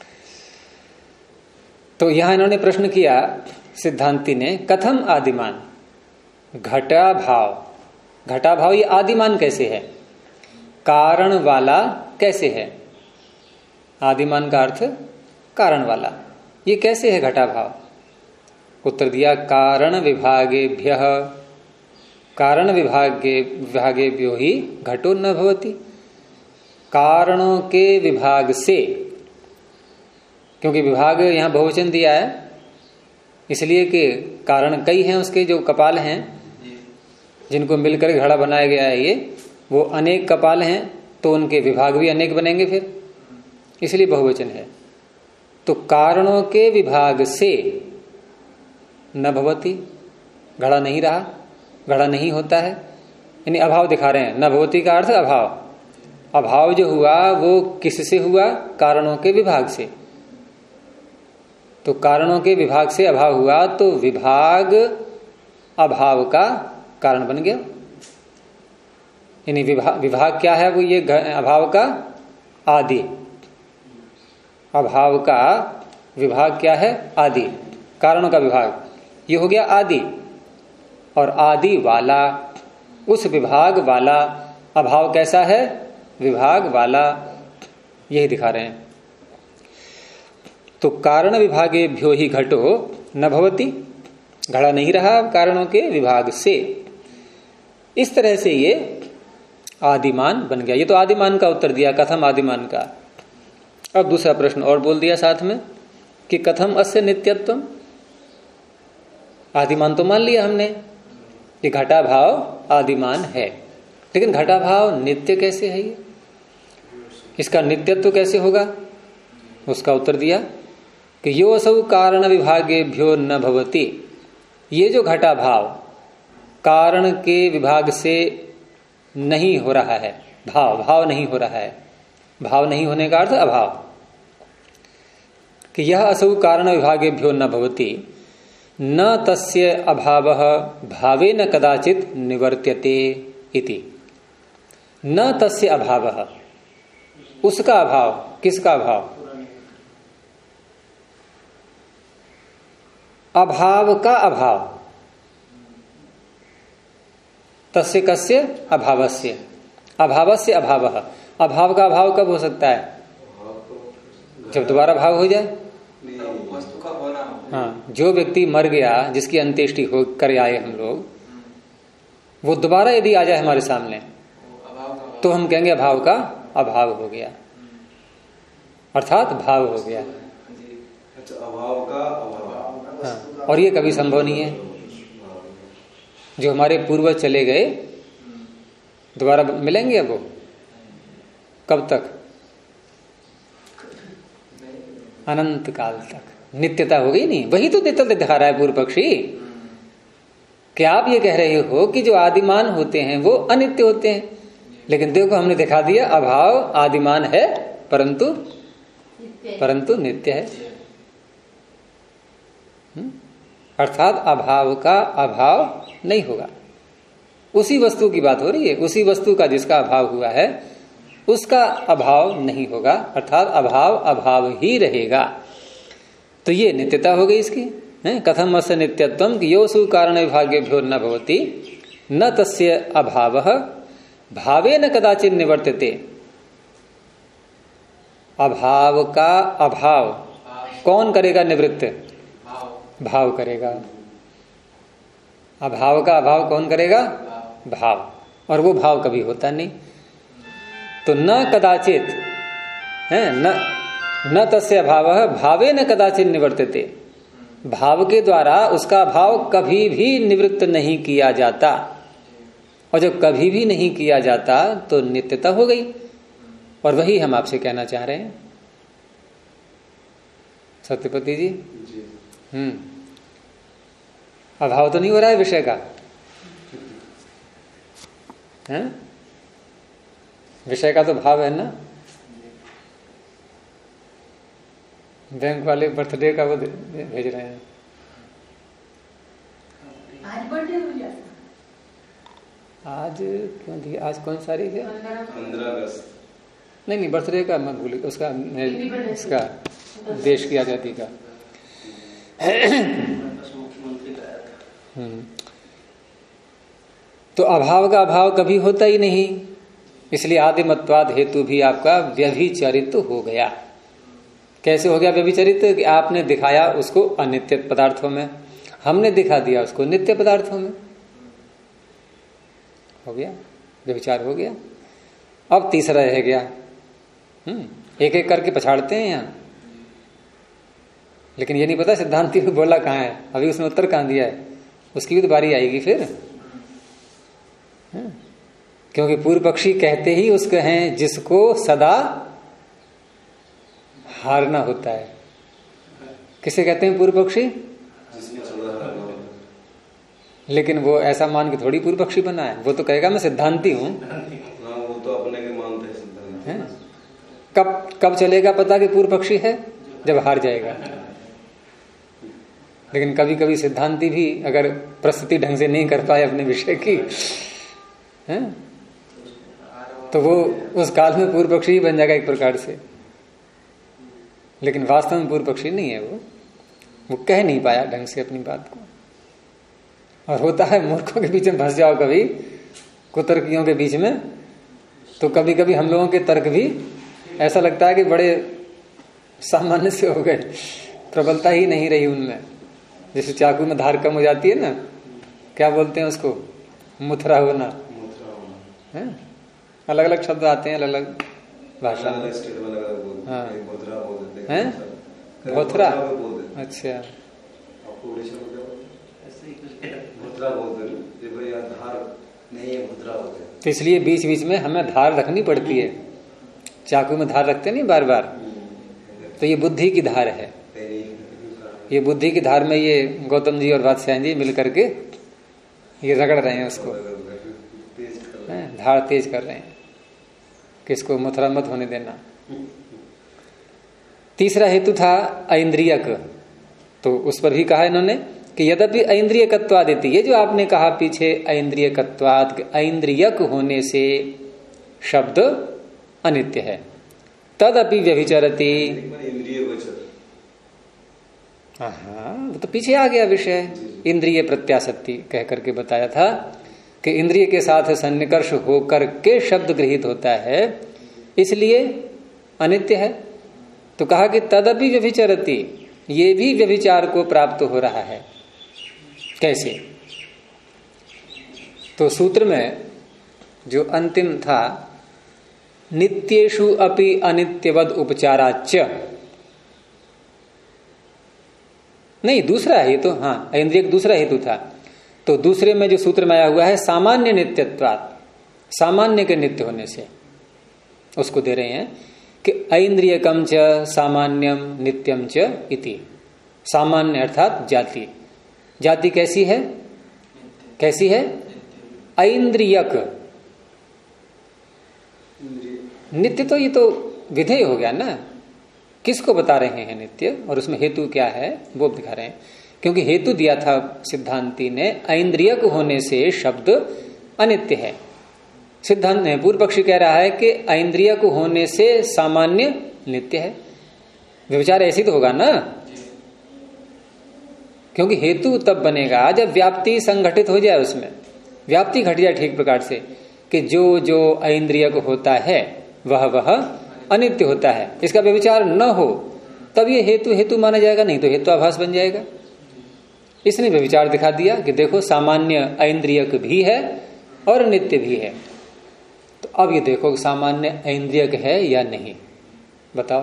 तो यहां इन्होंने प्रश्न किया सिद्धांति ने, कथम आदिमान घटा भाव। घटा भाव ये आदिमान कैसे है, कारण वाला कैसे है? आदिमान का अर्थ कारण वाला, ये कैसे है घटा भाव? उत्तर दिया, कारण विभागेभ्यः, कारण विभागेभ्यो ही घटो न भवति। कारणों के विभाग से, क्योंकि विभाग यहां बहुवचन दिया है इसलिए कि कारण कई हैं, उसके जो कपाल हैं जिनको मिलकर घड़ा बनाया गया है, ये वो अनेक कपाल हैं, तो उनके विभाग भी अनेक बनेंगे फिर, इसलिए बहुवचन है। तो कारणों के विभाग से न भवति, घड़ा नहीं रहा, घड़ा नहीं होता है, यानी अभाव दिखा रहे हैं। न भवति का अर्थ अभाव। अभाव जो हुआ वो किससे हुआ? कारणों के विभाग से। तो कारणों के विभाग से अभाव हुआ, तो विभाग अभाव का कारण बन गया। यानी विभाग क्या है? वो ये अभाव का आदि। अभाव का विभाग क्या है? आदि। कारणों का विभाग ये हो गया आदि, और आदि वाला, उस विभाग वाला अभाव कैसा है? विभाग वाला, यही दिखा रहे हैं। तो कारण विभागेभ्यो ही घटो न भवति, घड़ा नहीं रहा कारणों के विभाग से। इस तरह से ये आदिमान बन गया। ये तो आदिमान का उत्तर दिया, कथम आदिमान का। अब दूसरा प्रश्न और बोल दिया साथ में कि कथम अस्य नित्यत्वम। आदिमान तो मान लिया हमने कि घटा भाव आदिमान है, लेकिन घटा भाव नित्य कैसे है? ये इसका नित्यत्व कैसे होगा? उसका उत्तर दिया कि यो असौ कारण विभागेभ्यो न भवति। ये जो घटा भाव कारण के विभाग से नहीं हो रहा है, भाव नहीं हो रहा है। भाव नहीं होने का अर्थ अभाव। कि यह असौ कारण विभागेभ्यो न भवति, न तस्य अभावः भावेन कदाचित निवर्त्यते इति। न तस्य अभावः, उसका अभाव। किसका अभाव? अभाव का अभाव। तस्य कस्य? अभावस्य। अभावस्य अभावः। अभाव का अभाव कब हो सकता है? जब दोबारा भाव हो जाए। वस्तु का होना। हाँ, जो व्यक्ति मर गया, जिसकी अंत्येष्टि हो कर आए हम लोग, वो दोबारा यदि आ जाए हमारे सामने, तो हम कहेंगे अभाव का अभाव हो गया, अर्थात भाव हो गया। अच्छा, अभाव का अभाव। हाँ, और ये कभी संभव नहीं है। जो हमारे पूर्वज चले गए दोबारा मिलेंगे अब वो? कब तक? अनंत काल तक। नित्यता हो गई नहीं। वही तो नित्यता दिखा रहा है पूर्व पक्षी। क्या आप ये कह रहे हो कि जो आदिमान होते हैं वो अनित्य होते हैं? लेकिन देखो हमने दिखा दिया अभाव आदिमान है परंतु नित्य है। अर्थात अभाव का अभाव नहीं होगा। उसी वस्तु की बात हो रही है। उसी वस्तु का जिसका अभाव हुआ है उसका अभाव नहीं होगा, अर्थात अभाव अभाव ही रहेगा। तो ये नित्यता हो गई इसकी है। कथम अस्य नित्यत्वम योसु कारण विभाग्यभ्यो न भवति न तस्य अभावः भावेन कदाचित निवर्तते। अभाव का अभाव कौन करेगा निवृत्त? भाव करेगा। अभाव का अभाव कौन करेगा? भाव। और वो भाव कभी होता नहीं। तो न कदाचित है न तस्य अभावः भावेन कदाचित निवर्तते। भाव के द्वारा उसका भाव कभी भी निवृत्त नहीं किया जाता। और जब कभी भी नहीं किया जाता तो नित्यता हो गई। और वही हम आपसे कहना चाह रहे हैं सत्यपति जी। अभाव तो नहीं हो रहा है विषय का है? विषय का तो भाव है ना। बैंक वाले बर्थडे का वो भेज रहे हैं। आज बर्थडे हो गया। आज क्यों दिया? आज कौन सा तारीख है? 15 अगस्त। नहीं बर्थडे का मत भूलिए, उसका इसका देश की आजादी का। तो अभाव का अभाव कभी होता ही नहीं, इसलिए आदिमत्वाद हेतु भी आपका व्यभिचरित हो गया। कैसे हो गया व्यभिचरित? कि आपने दिखाया उसको अनित्य पदार्थों में, हमने दिखा दिया उसको नित्य पदार्थों में। हो गया व्यभिचार हो गया। अब तीसरा रह गया। एक एक करके पछाड़ते हैं यहाँ, लेकिन ये नहीं पता सिद्धांति में बोला कहाँ है, अभी उसने उत्तर कहाँ दिया है, उसकी भी तो बारी आएगी फिर। क्योंकि पूर्व पक्षी कहते ही उसके हैं जिसको सदा हारना होता है। किसे कहते हैं पूर्व पक्षी? लेकिन वो ऐसा मान के थोड़ी पूर्व पक्षी बना है, वो तो कहेगा मैं सिद्धांति हूं। वो तो अपने के मानते हैं सिद्धांत। कब चलेगा पता कि पूर्व पक्षी है? जब हार जाएगा। लेकिन कभी कभी सिद्धांति भी अगर प्रस्तुति ढंग से नहीं कर पाए अपने विषय की है, तो वो उस काल में पूर्व पक्षी ही बन जाएगा एक प्रकार से। लेकिन वास्तव में पूर्व पक्षी नहीं है वो कह नहीं पाया ढंग से अपनी बात को। और होता है मूर्खों के बीच में फंस जाओ कभी, कुतर्कियों के बीच में, तो कभी कभी हम लोगों के तर्क भी ऐसा लगता है कि बड़े सामान्य से हो गए, प्रबलता ही नहीं रही उनमें। जैसे चाकू में धार कम हो जाती है ना, क्या बोलते हैं उसको? मुथरा होना है। अलग अलग शब्द आते हैं अलग अलग भाषा में। हाँ है बोथरा। अच्छा तो इसलिए बीच बीच में हमें धार रखनी पड़ती है। चाकू में धार रखते नहीं बार बार, तो ये बुद्धि की धार है। ये बुद्धि की धार में ये गौतम जी और बादशाह जी मिल करके ये रगड़ रहे हैं उसको, धार तेज कर रहे हैं, किसको मथुरा मत होने देना। तीसरा हेतु था ऐन्द्रियक, तो उस पर भी कहा इन्होंने कि यद्यपि ऐन्द्रियकत्वाद इति, ये जो आपने कहा पीछे ऐन्द्रियकत्वाद, ऐन्द्रियक होने से शब्द अनित्य है, तदपि व्यभिचरति। हाँ वो तो पीछे आ गया विषय। इंद्रिय प्रत्याशक्ति कह करके बताया था कि इंद्रिय के साथ सन्निकर्ष होकर के शब्द गृहीत होता है, इसलिए अनित्य है। तो कहा कि तदपि व्यभिचरति, ये भी व्यभिचार को प्राप्त हो रहा है। कैसे? तो सूत्र में जो अंतिम था, नित्येषु अपि अनित्यवद उपचाराच्य, नहीं दूसरा है ये तो, हाँ ऐन्द्रिय दूसरा हेतु था। तो दूसरे में जो सूत्र में आया हुआ है सामान्य नित्यत्वात्, सामान्य के नित्य होने से, उसको दे रहे हैं कि ऐन्द्रियकम च सामान्यम नित्यम च इति। सामान्य अर्थात जाति। जाति कैसी है? कैसी है? ऐन्द्रियक। नित्य तो ये तो विधेय हो गया ना। किसको बता रहे हैं नित्य, और उसमें हेतु क्या है वो दिखा रहे हैं। क्योंकि हेतु दिया था सिद्धांति ने, ऐन्द्रियक होने से शब्द अनित्य है। सिद्धांत ने, पूर्व पक्षी कह रहा है कि ऐन्द्रियक होने से सामान्य नित्य है। व्यभिचार ऐसी तो होगा ना, क्योंकि हेतु तब बनेगा जब व्याप्ति संगठित हो जाए, उसमें व्याप्ति घट जाए ठीक प्रकार से कि जो जो ऐन्द्रिय को होता है वह अनित्य होता है, इसका व्यभिचार न हो, तब ये हेतु हेतु माना जाएगा, नहीं तो हेतुआभास बन जाएगा। इसने व्यभिचार दिखा दिया कि देखो सामान्य ऐन्द्रियक भी है और नित्य भी है। तो अब ये देखो सामान्य ऐन्द्रियक है या नहीं, बताओ।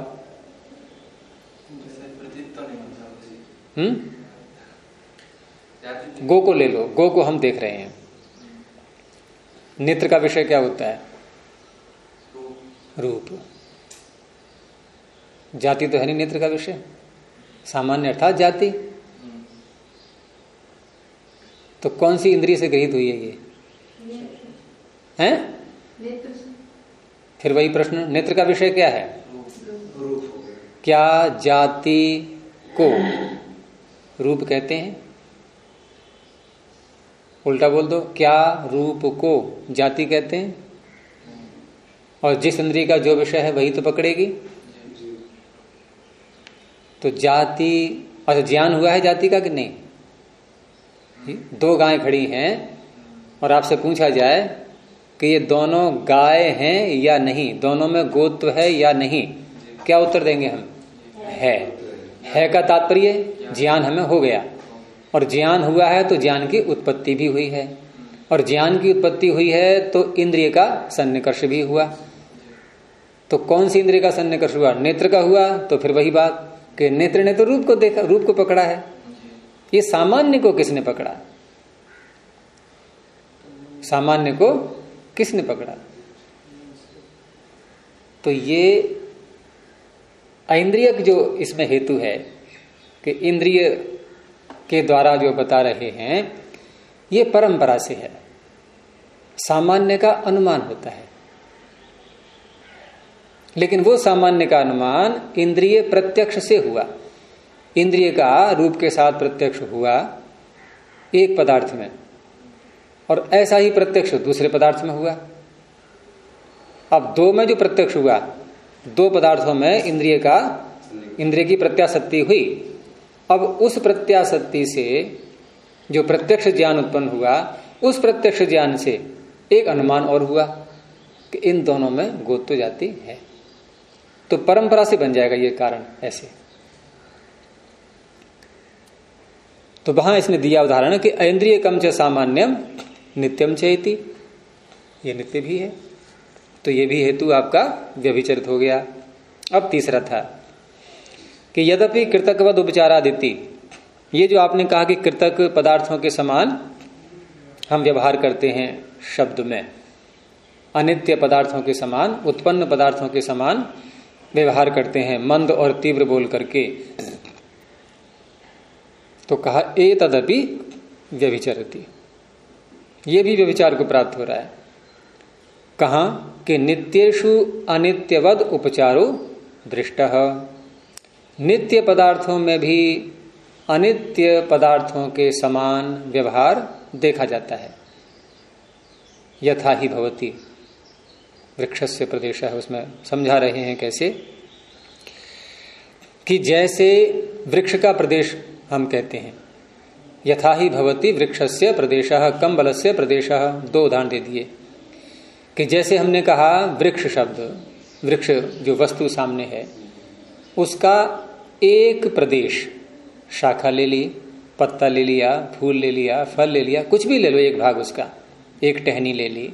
गो को ले लो, गो को हम देख रहे हैं, नेत्र का विषय क्या होता है? रूप। जाति तो है नहीं नेत्र का विषय, सामान्य अर्थात जाति। तो कौन सी इंद्रिय से गृहित हुई है ये? हैं? फिर वही प्रश्न, नेत्र का विषय क्या है? क्या जाति को रूप कहते हैं? उल्टा बोल दो, क्या रूप को जाति कहते हैं? और जिस इंद्रिय का जो विषय है वही तो पकड़ेगी। तो जाति, अच्छा ज्ञान हुआ है जाति का कि नहीं? दो गायें खड़ी हैं और आपसे पूछा जाए कि ये दोनों गाय हैं या नहीं, दोनों में गोत्व है या नहीं, क्या उत्तर देंगे हम? है का तात्पर्य ज्ञान हमें हो गया, और ज्ञान हुआ है तो ज्ञान की उत्पत्ति भी हुई है, और ज्ञान की उत्पत्ति हुई है तो इंद्रिय का सन्निकर्ष भी हुआ। तो कौन सी इंद्रिय का सन्निकर्ष हुआ? नेत्र का हुआ। तो फिर वही बात कि नेत्र ने तो रूप को देखा, रूप को पकड़ा है, ये सामान्य को किसने पकड़ा? सामान्य को किसने पकड़ा? तो ये ऐन्द्रियक जो इसमें हेतु है कि इंद्रिय के द्वारा जो बता रहे हैं, ये परंपरा से है, सामान्य का अनुमान होता है। लेकिन वो सामान्य का अनुमान इंद्रिय प्रत्यक्ष से हुआ, इंद्रिय का रूप के साथ प्रत्यक्ष हुआ एक पदार्थ में, और ऐसा ही प्रत्यक्ष दूसरे पदार्थ में हुआ। अब दो में जो प्रत्यक्ष हुआ, दो पदार्थों में इंद्रिय की प्रत्यासत्ति हुई। अब उस प्रत्यासत्ति से जो प्रत्यक्ष ज्ञान उत्पन्न हुआ, उस प्रत्यक्ष ज्ञान से एक अनुमान और हुआ कि इन दोनों में गोत्व जाति है। तो परंपरा से बन जाएगा ये कारण ऐसे। तो वहां इसने दिया उदाहरण कि ऐन्द्रिय कम च सामान्यम नित्यम चेति, ये नित्य भी है। तो ये भी हेतु आपका व्यभिचरित हो गया। अब तीसरा था कि यद्यपि कृतकवद उपचारादिति, ये जो आपने कहा कि कृतक पदार्थों के समान हम व्यवहार करते हैं शब्द में, अनित्य पदार्थों के समान, उत्पन्न पदार्थों के समान व्यवहार करते हैं मंद और तीव्र बोल करके, तो कहा ए तदपि व्यभिचरति, ये भी व्यभिचार को प्राप्त हो रहा है। कहा कि नित्येषु अनित्यवद उपचारो दृष्टः, नित्य पदार्थों में भी अनित्य पदार्थों के समान व्यवहार देखा जाता है। यथा ही भवति, वृक्षस्य प्रदेशः, उसमें समझा रहे हैं कैसे कि जैसे वृक्ष का प्रदेश हम कहते हैं, यथा ही भवति वृक्षस्य प्रदेशः कम्बलस्य प्रदेशः, दो उदाहरण दे दिए कि जैसे हमने कहा वृक्ष शब्द, वृक्ष जो वस्तु सामने है उसका एक प्रदेश, शाखा ले ली, पत्ता ले लिया, फूल ले लिया, फल ले लिया, कुछ भी ले लो, एक भाग उसका, एक टहनी ले ली,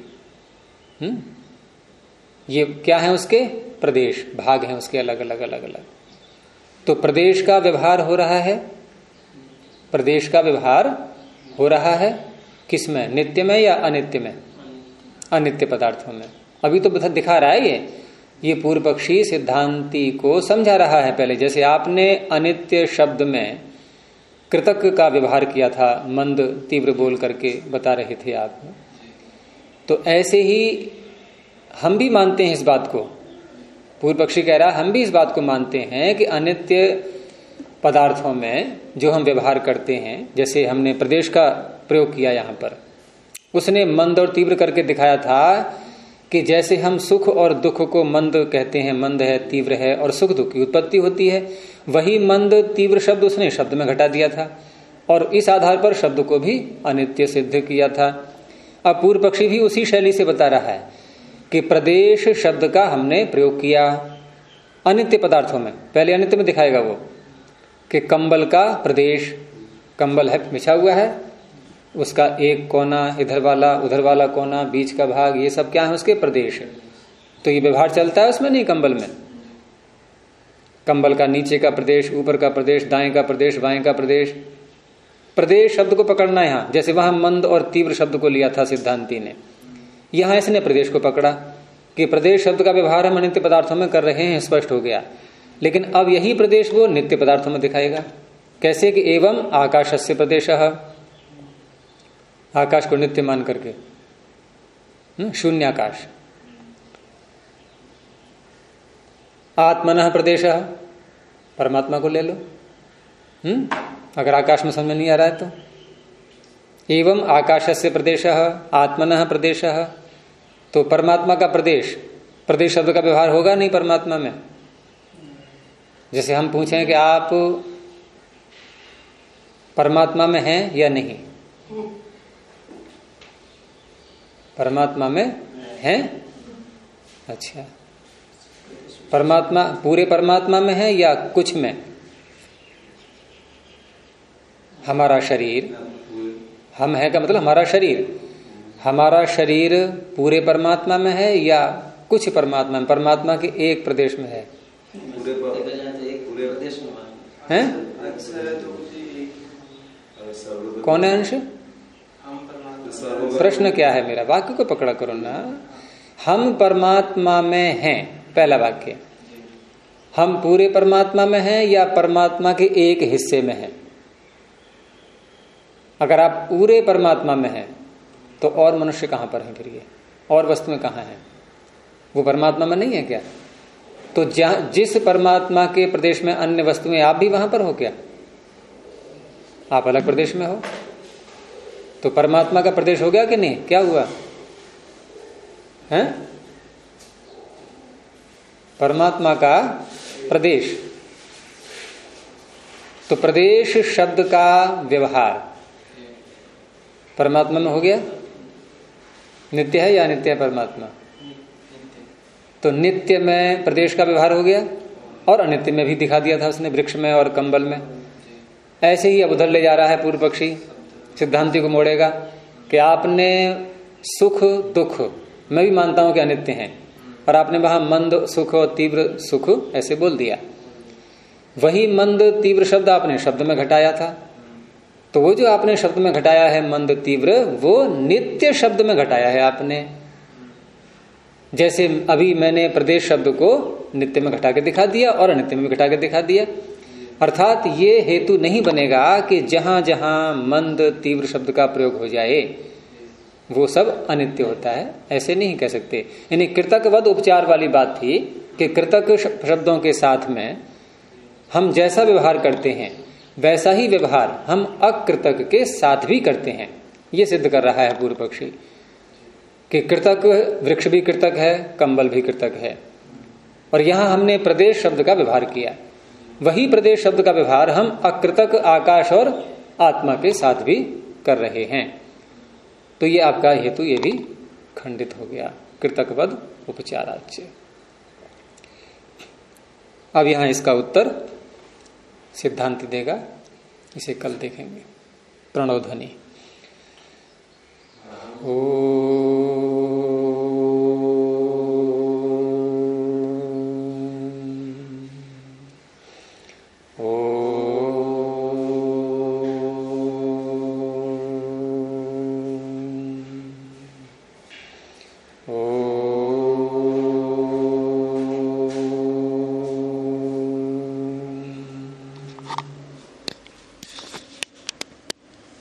ये क्या है? उसके प्रदेश, भाग हैं उसके अलग अलग अलग अलग। तो प्रदेश का व्यवहार हो रहा है, प्रदेश का व्यवहार हो रहा है किसमें? नित्य में या अनित्य में? अनित्य पदार्थों में। अभी तो दिखा रहा है ये पूर्व पक्षी सिद्धांती को समझा रहा है पहले। जैसे आपने अनित्य शब्द में कृतक का व्यवहार किया था, मंद तीव्र बोल करके बता रहे थे आप, तो ऐसे ही हम भी मानते हैं इस बात को। पूर्व पक्षी कह रहा हम भी इस बात को मानते हैं कि अनित्य पदार्थों में जो हम व्यवहार करते हैं, जैसे हमने प्रदेश का प्रयोग किया यहां पर, उसने मंद और तीव्र करके दिखाया था कि जैसे हम सुख और दुख को मंद कहते हैं, मंद है, तीव्र है, और सुख दुख की उत्पत्ति होती है, वही मंद तीव्र शब्द उसने शब्द में घटा दिया था। और इस आधार पर शब्द को भी अनित्य सिद्ध किया था। अब पूर्व पक्षी भी उसी शैली से बता रहा है कि प्रदेश शब्द का हमने प्रयोग किया अनित्य पदार्थों में। पहले अनित्य में दिखाएगा वो कि कंबल का प्रदेश, कंबल है बिछा हुआ है, उसका एक कोना इधर वाला उधर वाला कोना, बीच का भाग, ये सब क्या है उसके प्रदेश। तो ये व्यवहार चलता है उसमें नहीं, कंबल में। कंबल का नीचे का प्रदेश, ऊपर का प्रदेश, दाएं का प्रदेश, बाएं का प्रदेश। प्रदेश शब्द को पकड़ना है यहां, जैसे वहां मंद और तीव्र शब्द को लिया था सिद्धांती ने, यहां इसने प्रदेश को पकड़ा कि प्रदेश शब्द का व्यवहार हम अनित्य पदार्थों में कर रहे हैं, स्पष्ट हो गया। लेकिन अब यही प्रदेश वो नित्य पदार्थों में दिखाएगा। कैसे कि एवं आकाशस्य प्रदेशः, आकाश को नित्य मान करके, शून्य आकाश। आत्मनः प्रदेशः, परमात्मा को ले लो। अगर आकाश में समझ नहीं आ रहा है तो एवं आकाशस्य प्रदेशः आत्मनः प्रदेशः, तो परमात्मा का प्रदेश, प्रदेश शब्द का व्यवहार होगा नहीं परमात्मा में। जैसे हम पूछें कि आप परमात्मा में हैं या नहीं, परमात्मा में हैं? अच्छा, परमात्मा पूरे परमात्मा में है या कुछ में? हमारा शरीर, हम है का मतलब हमारा शरीर, हमारा शरीर पूरे परमात्मा में है या कुछ परमात्मा में? परमात्मा के एक प्रदेश में है, हैं? कौन है अंश? प्रश्न क्या है मेरा? वाक्य को पकड़ा करो ना। हम परमात्मा में हैं, पहला वाक्य। हम पूरे परमात्मा में हैं या परमात्मा के एक हिस्से में हैं? अगर आप पूरे परमात्मा में हैं तो और मनुष्य कहां पर है फिर? ये और वस्तुएं कहां हैं? वो परमात्मा में नहीं है क्या? तो जिस परमात्मा के प्रदेश में अन्य वस्तुएं, आप भी वहां पर हो क्या? आप अलग प्रदेश में हो, तो परमात्मा का प्रदेश हो गया कि नहीं? क्या हुआ है? परमात्मा का प्रदेश। तो प्रदेश शब्द का व्यवहार परमात्मा में हो गया। नित्य है या अनित्य है परमात्मा? तो नित्य में प्रदेश का व्यवहार हो गया और अनित्य में भी दिखा दिया था उसने, वृक्ष में और कंबल में। ऐसे ही अब उधर ले जा रहा है पूर्व पक्षी, सिद्धांति को मोड़ेगा कि आपने सुख दुख, मैं भी मानता हूं कि अनित्य हैं, और आपने वहां मंद सुख और तीव्र सुख ऐसे बोल दिया। वही मंद तीव्र शब्द आपने शब्द में घटाया था, तो वो जो आपने शब्द में घटाया है मंद तीव्र, वो नित्य शब्द में घटाया है आपने। जैसे अभी मैंने प्रदेश शब्द को नित्य में घटा के दिखा दिया और अनित्य में भी घटा के दिखा दिया। अर्थात ये हेतु नहीं बनेगा कि जहां जहां मंद तीव्र शब्द का प्रयोग हो जाए वो सब अनित्य होता है, ऐसे नहीं कह सकते। यानी कृतकवद उपचार वाली बात थी कि कृतक शब्दों के साथ में हम जैसा व्यवहार करते हैं वैसा ही व्यवहार हम अकृतक के साथ भी करते हैं। ये सिद्ध कर रहा है पूर्व पक्षी कि कृतक, वृक्ष भी कृतक है, कंबल भी कृतक है, और यहां हमने प्रदेश शब्द का व्यवहार किया। वही प्रदेश शब्द का व्यवहार हम अकृतक आकाश और आत्मा के साथ भी कर रहे हैं। तो ये आपका हेतु ये भी खंडित हो गया, कृतकवद उपचाराच्य। अब यहां इसका उत्तर सिद्धांत देगा, इसे कल देखेंगे। प्रणव ध्वनि। ओ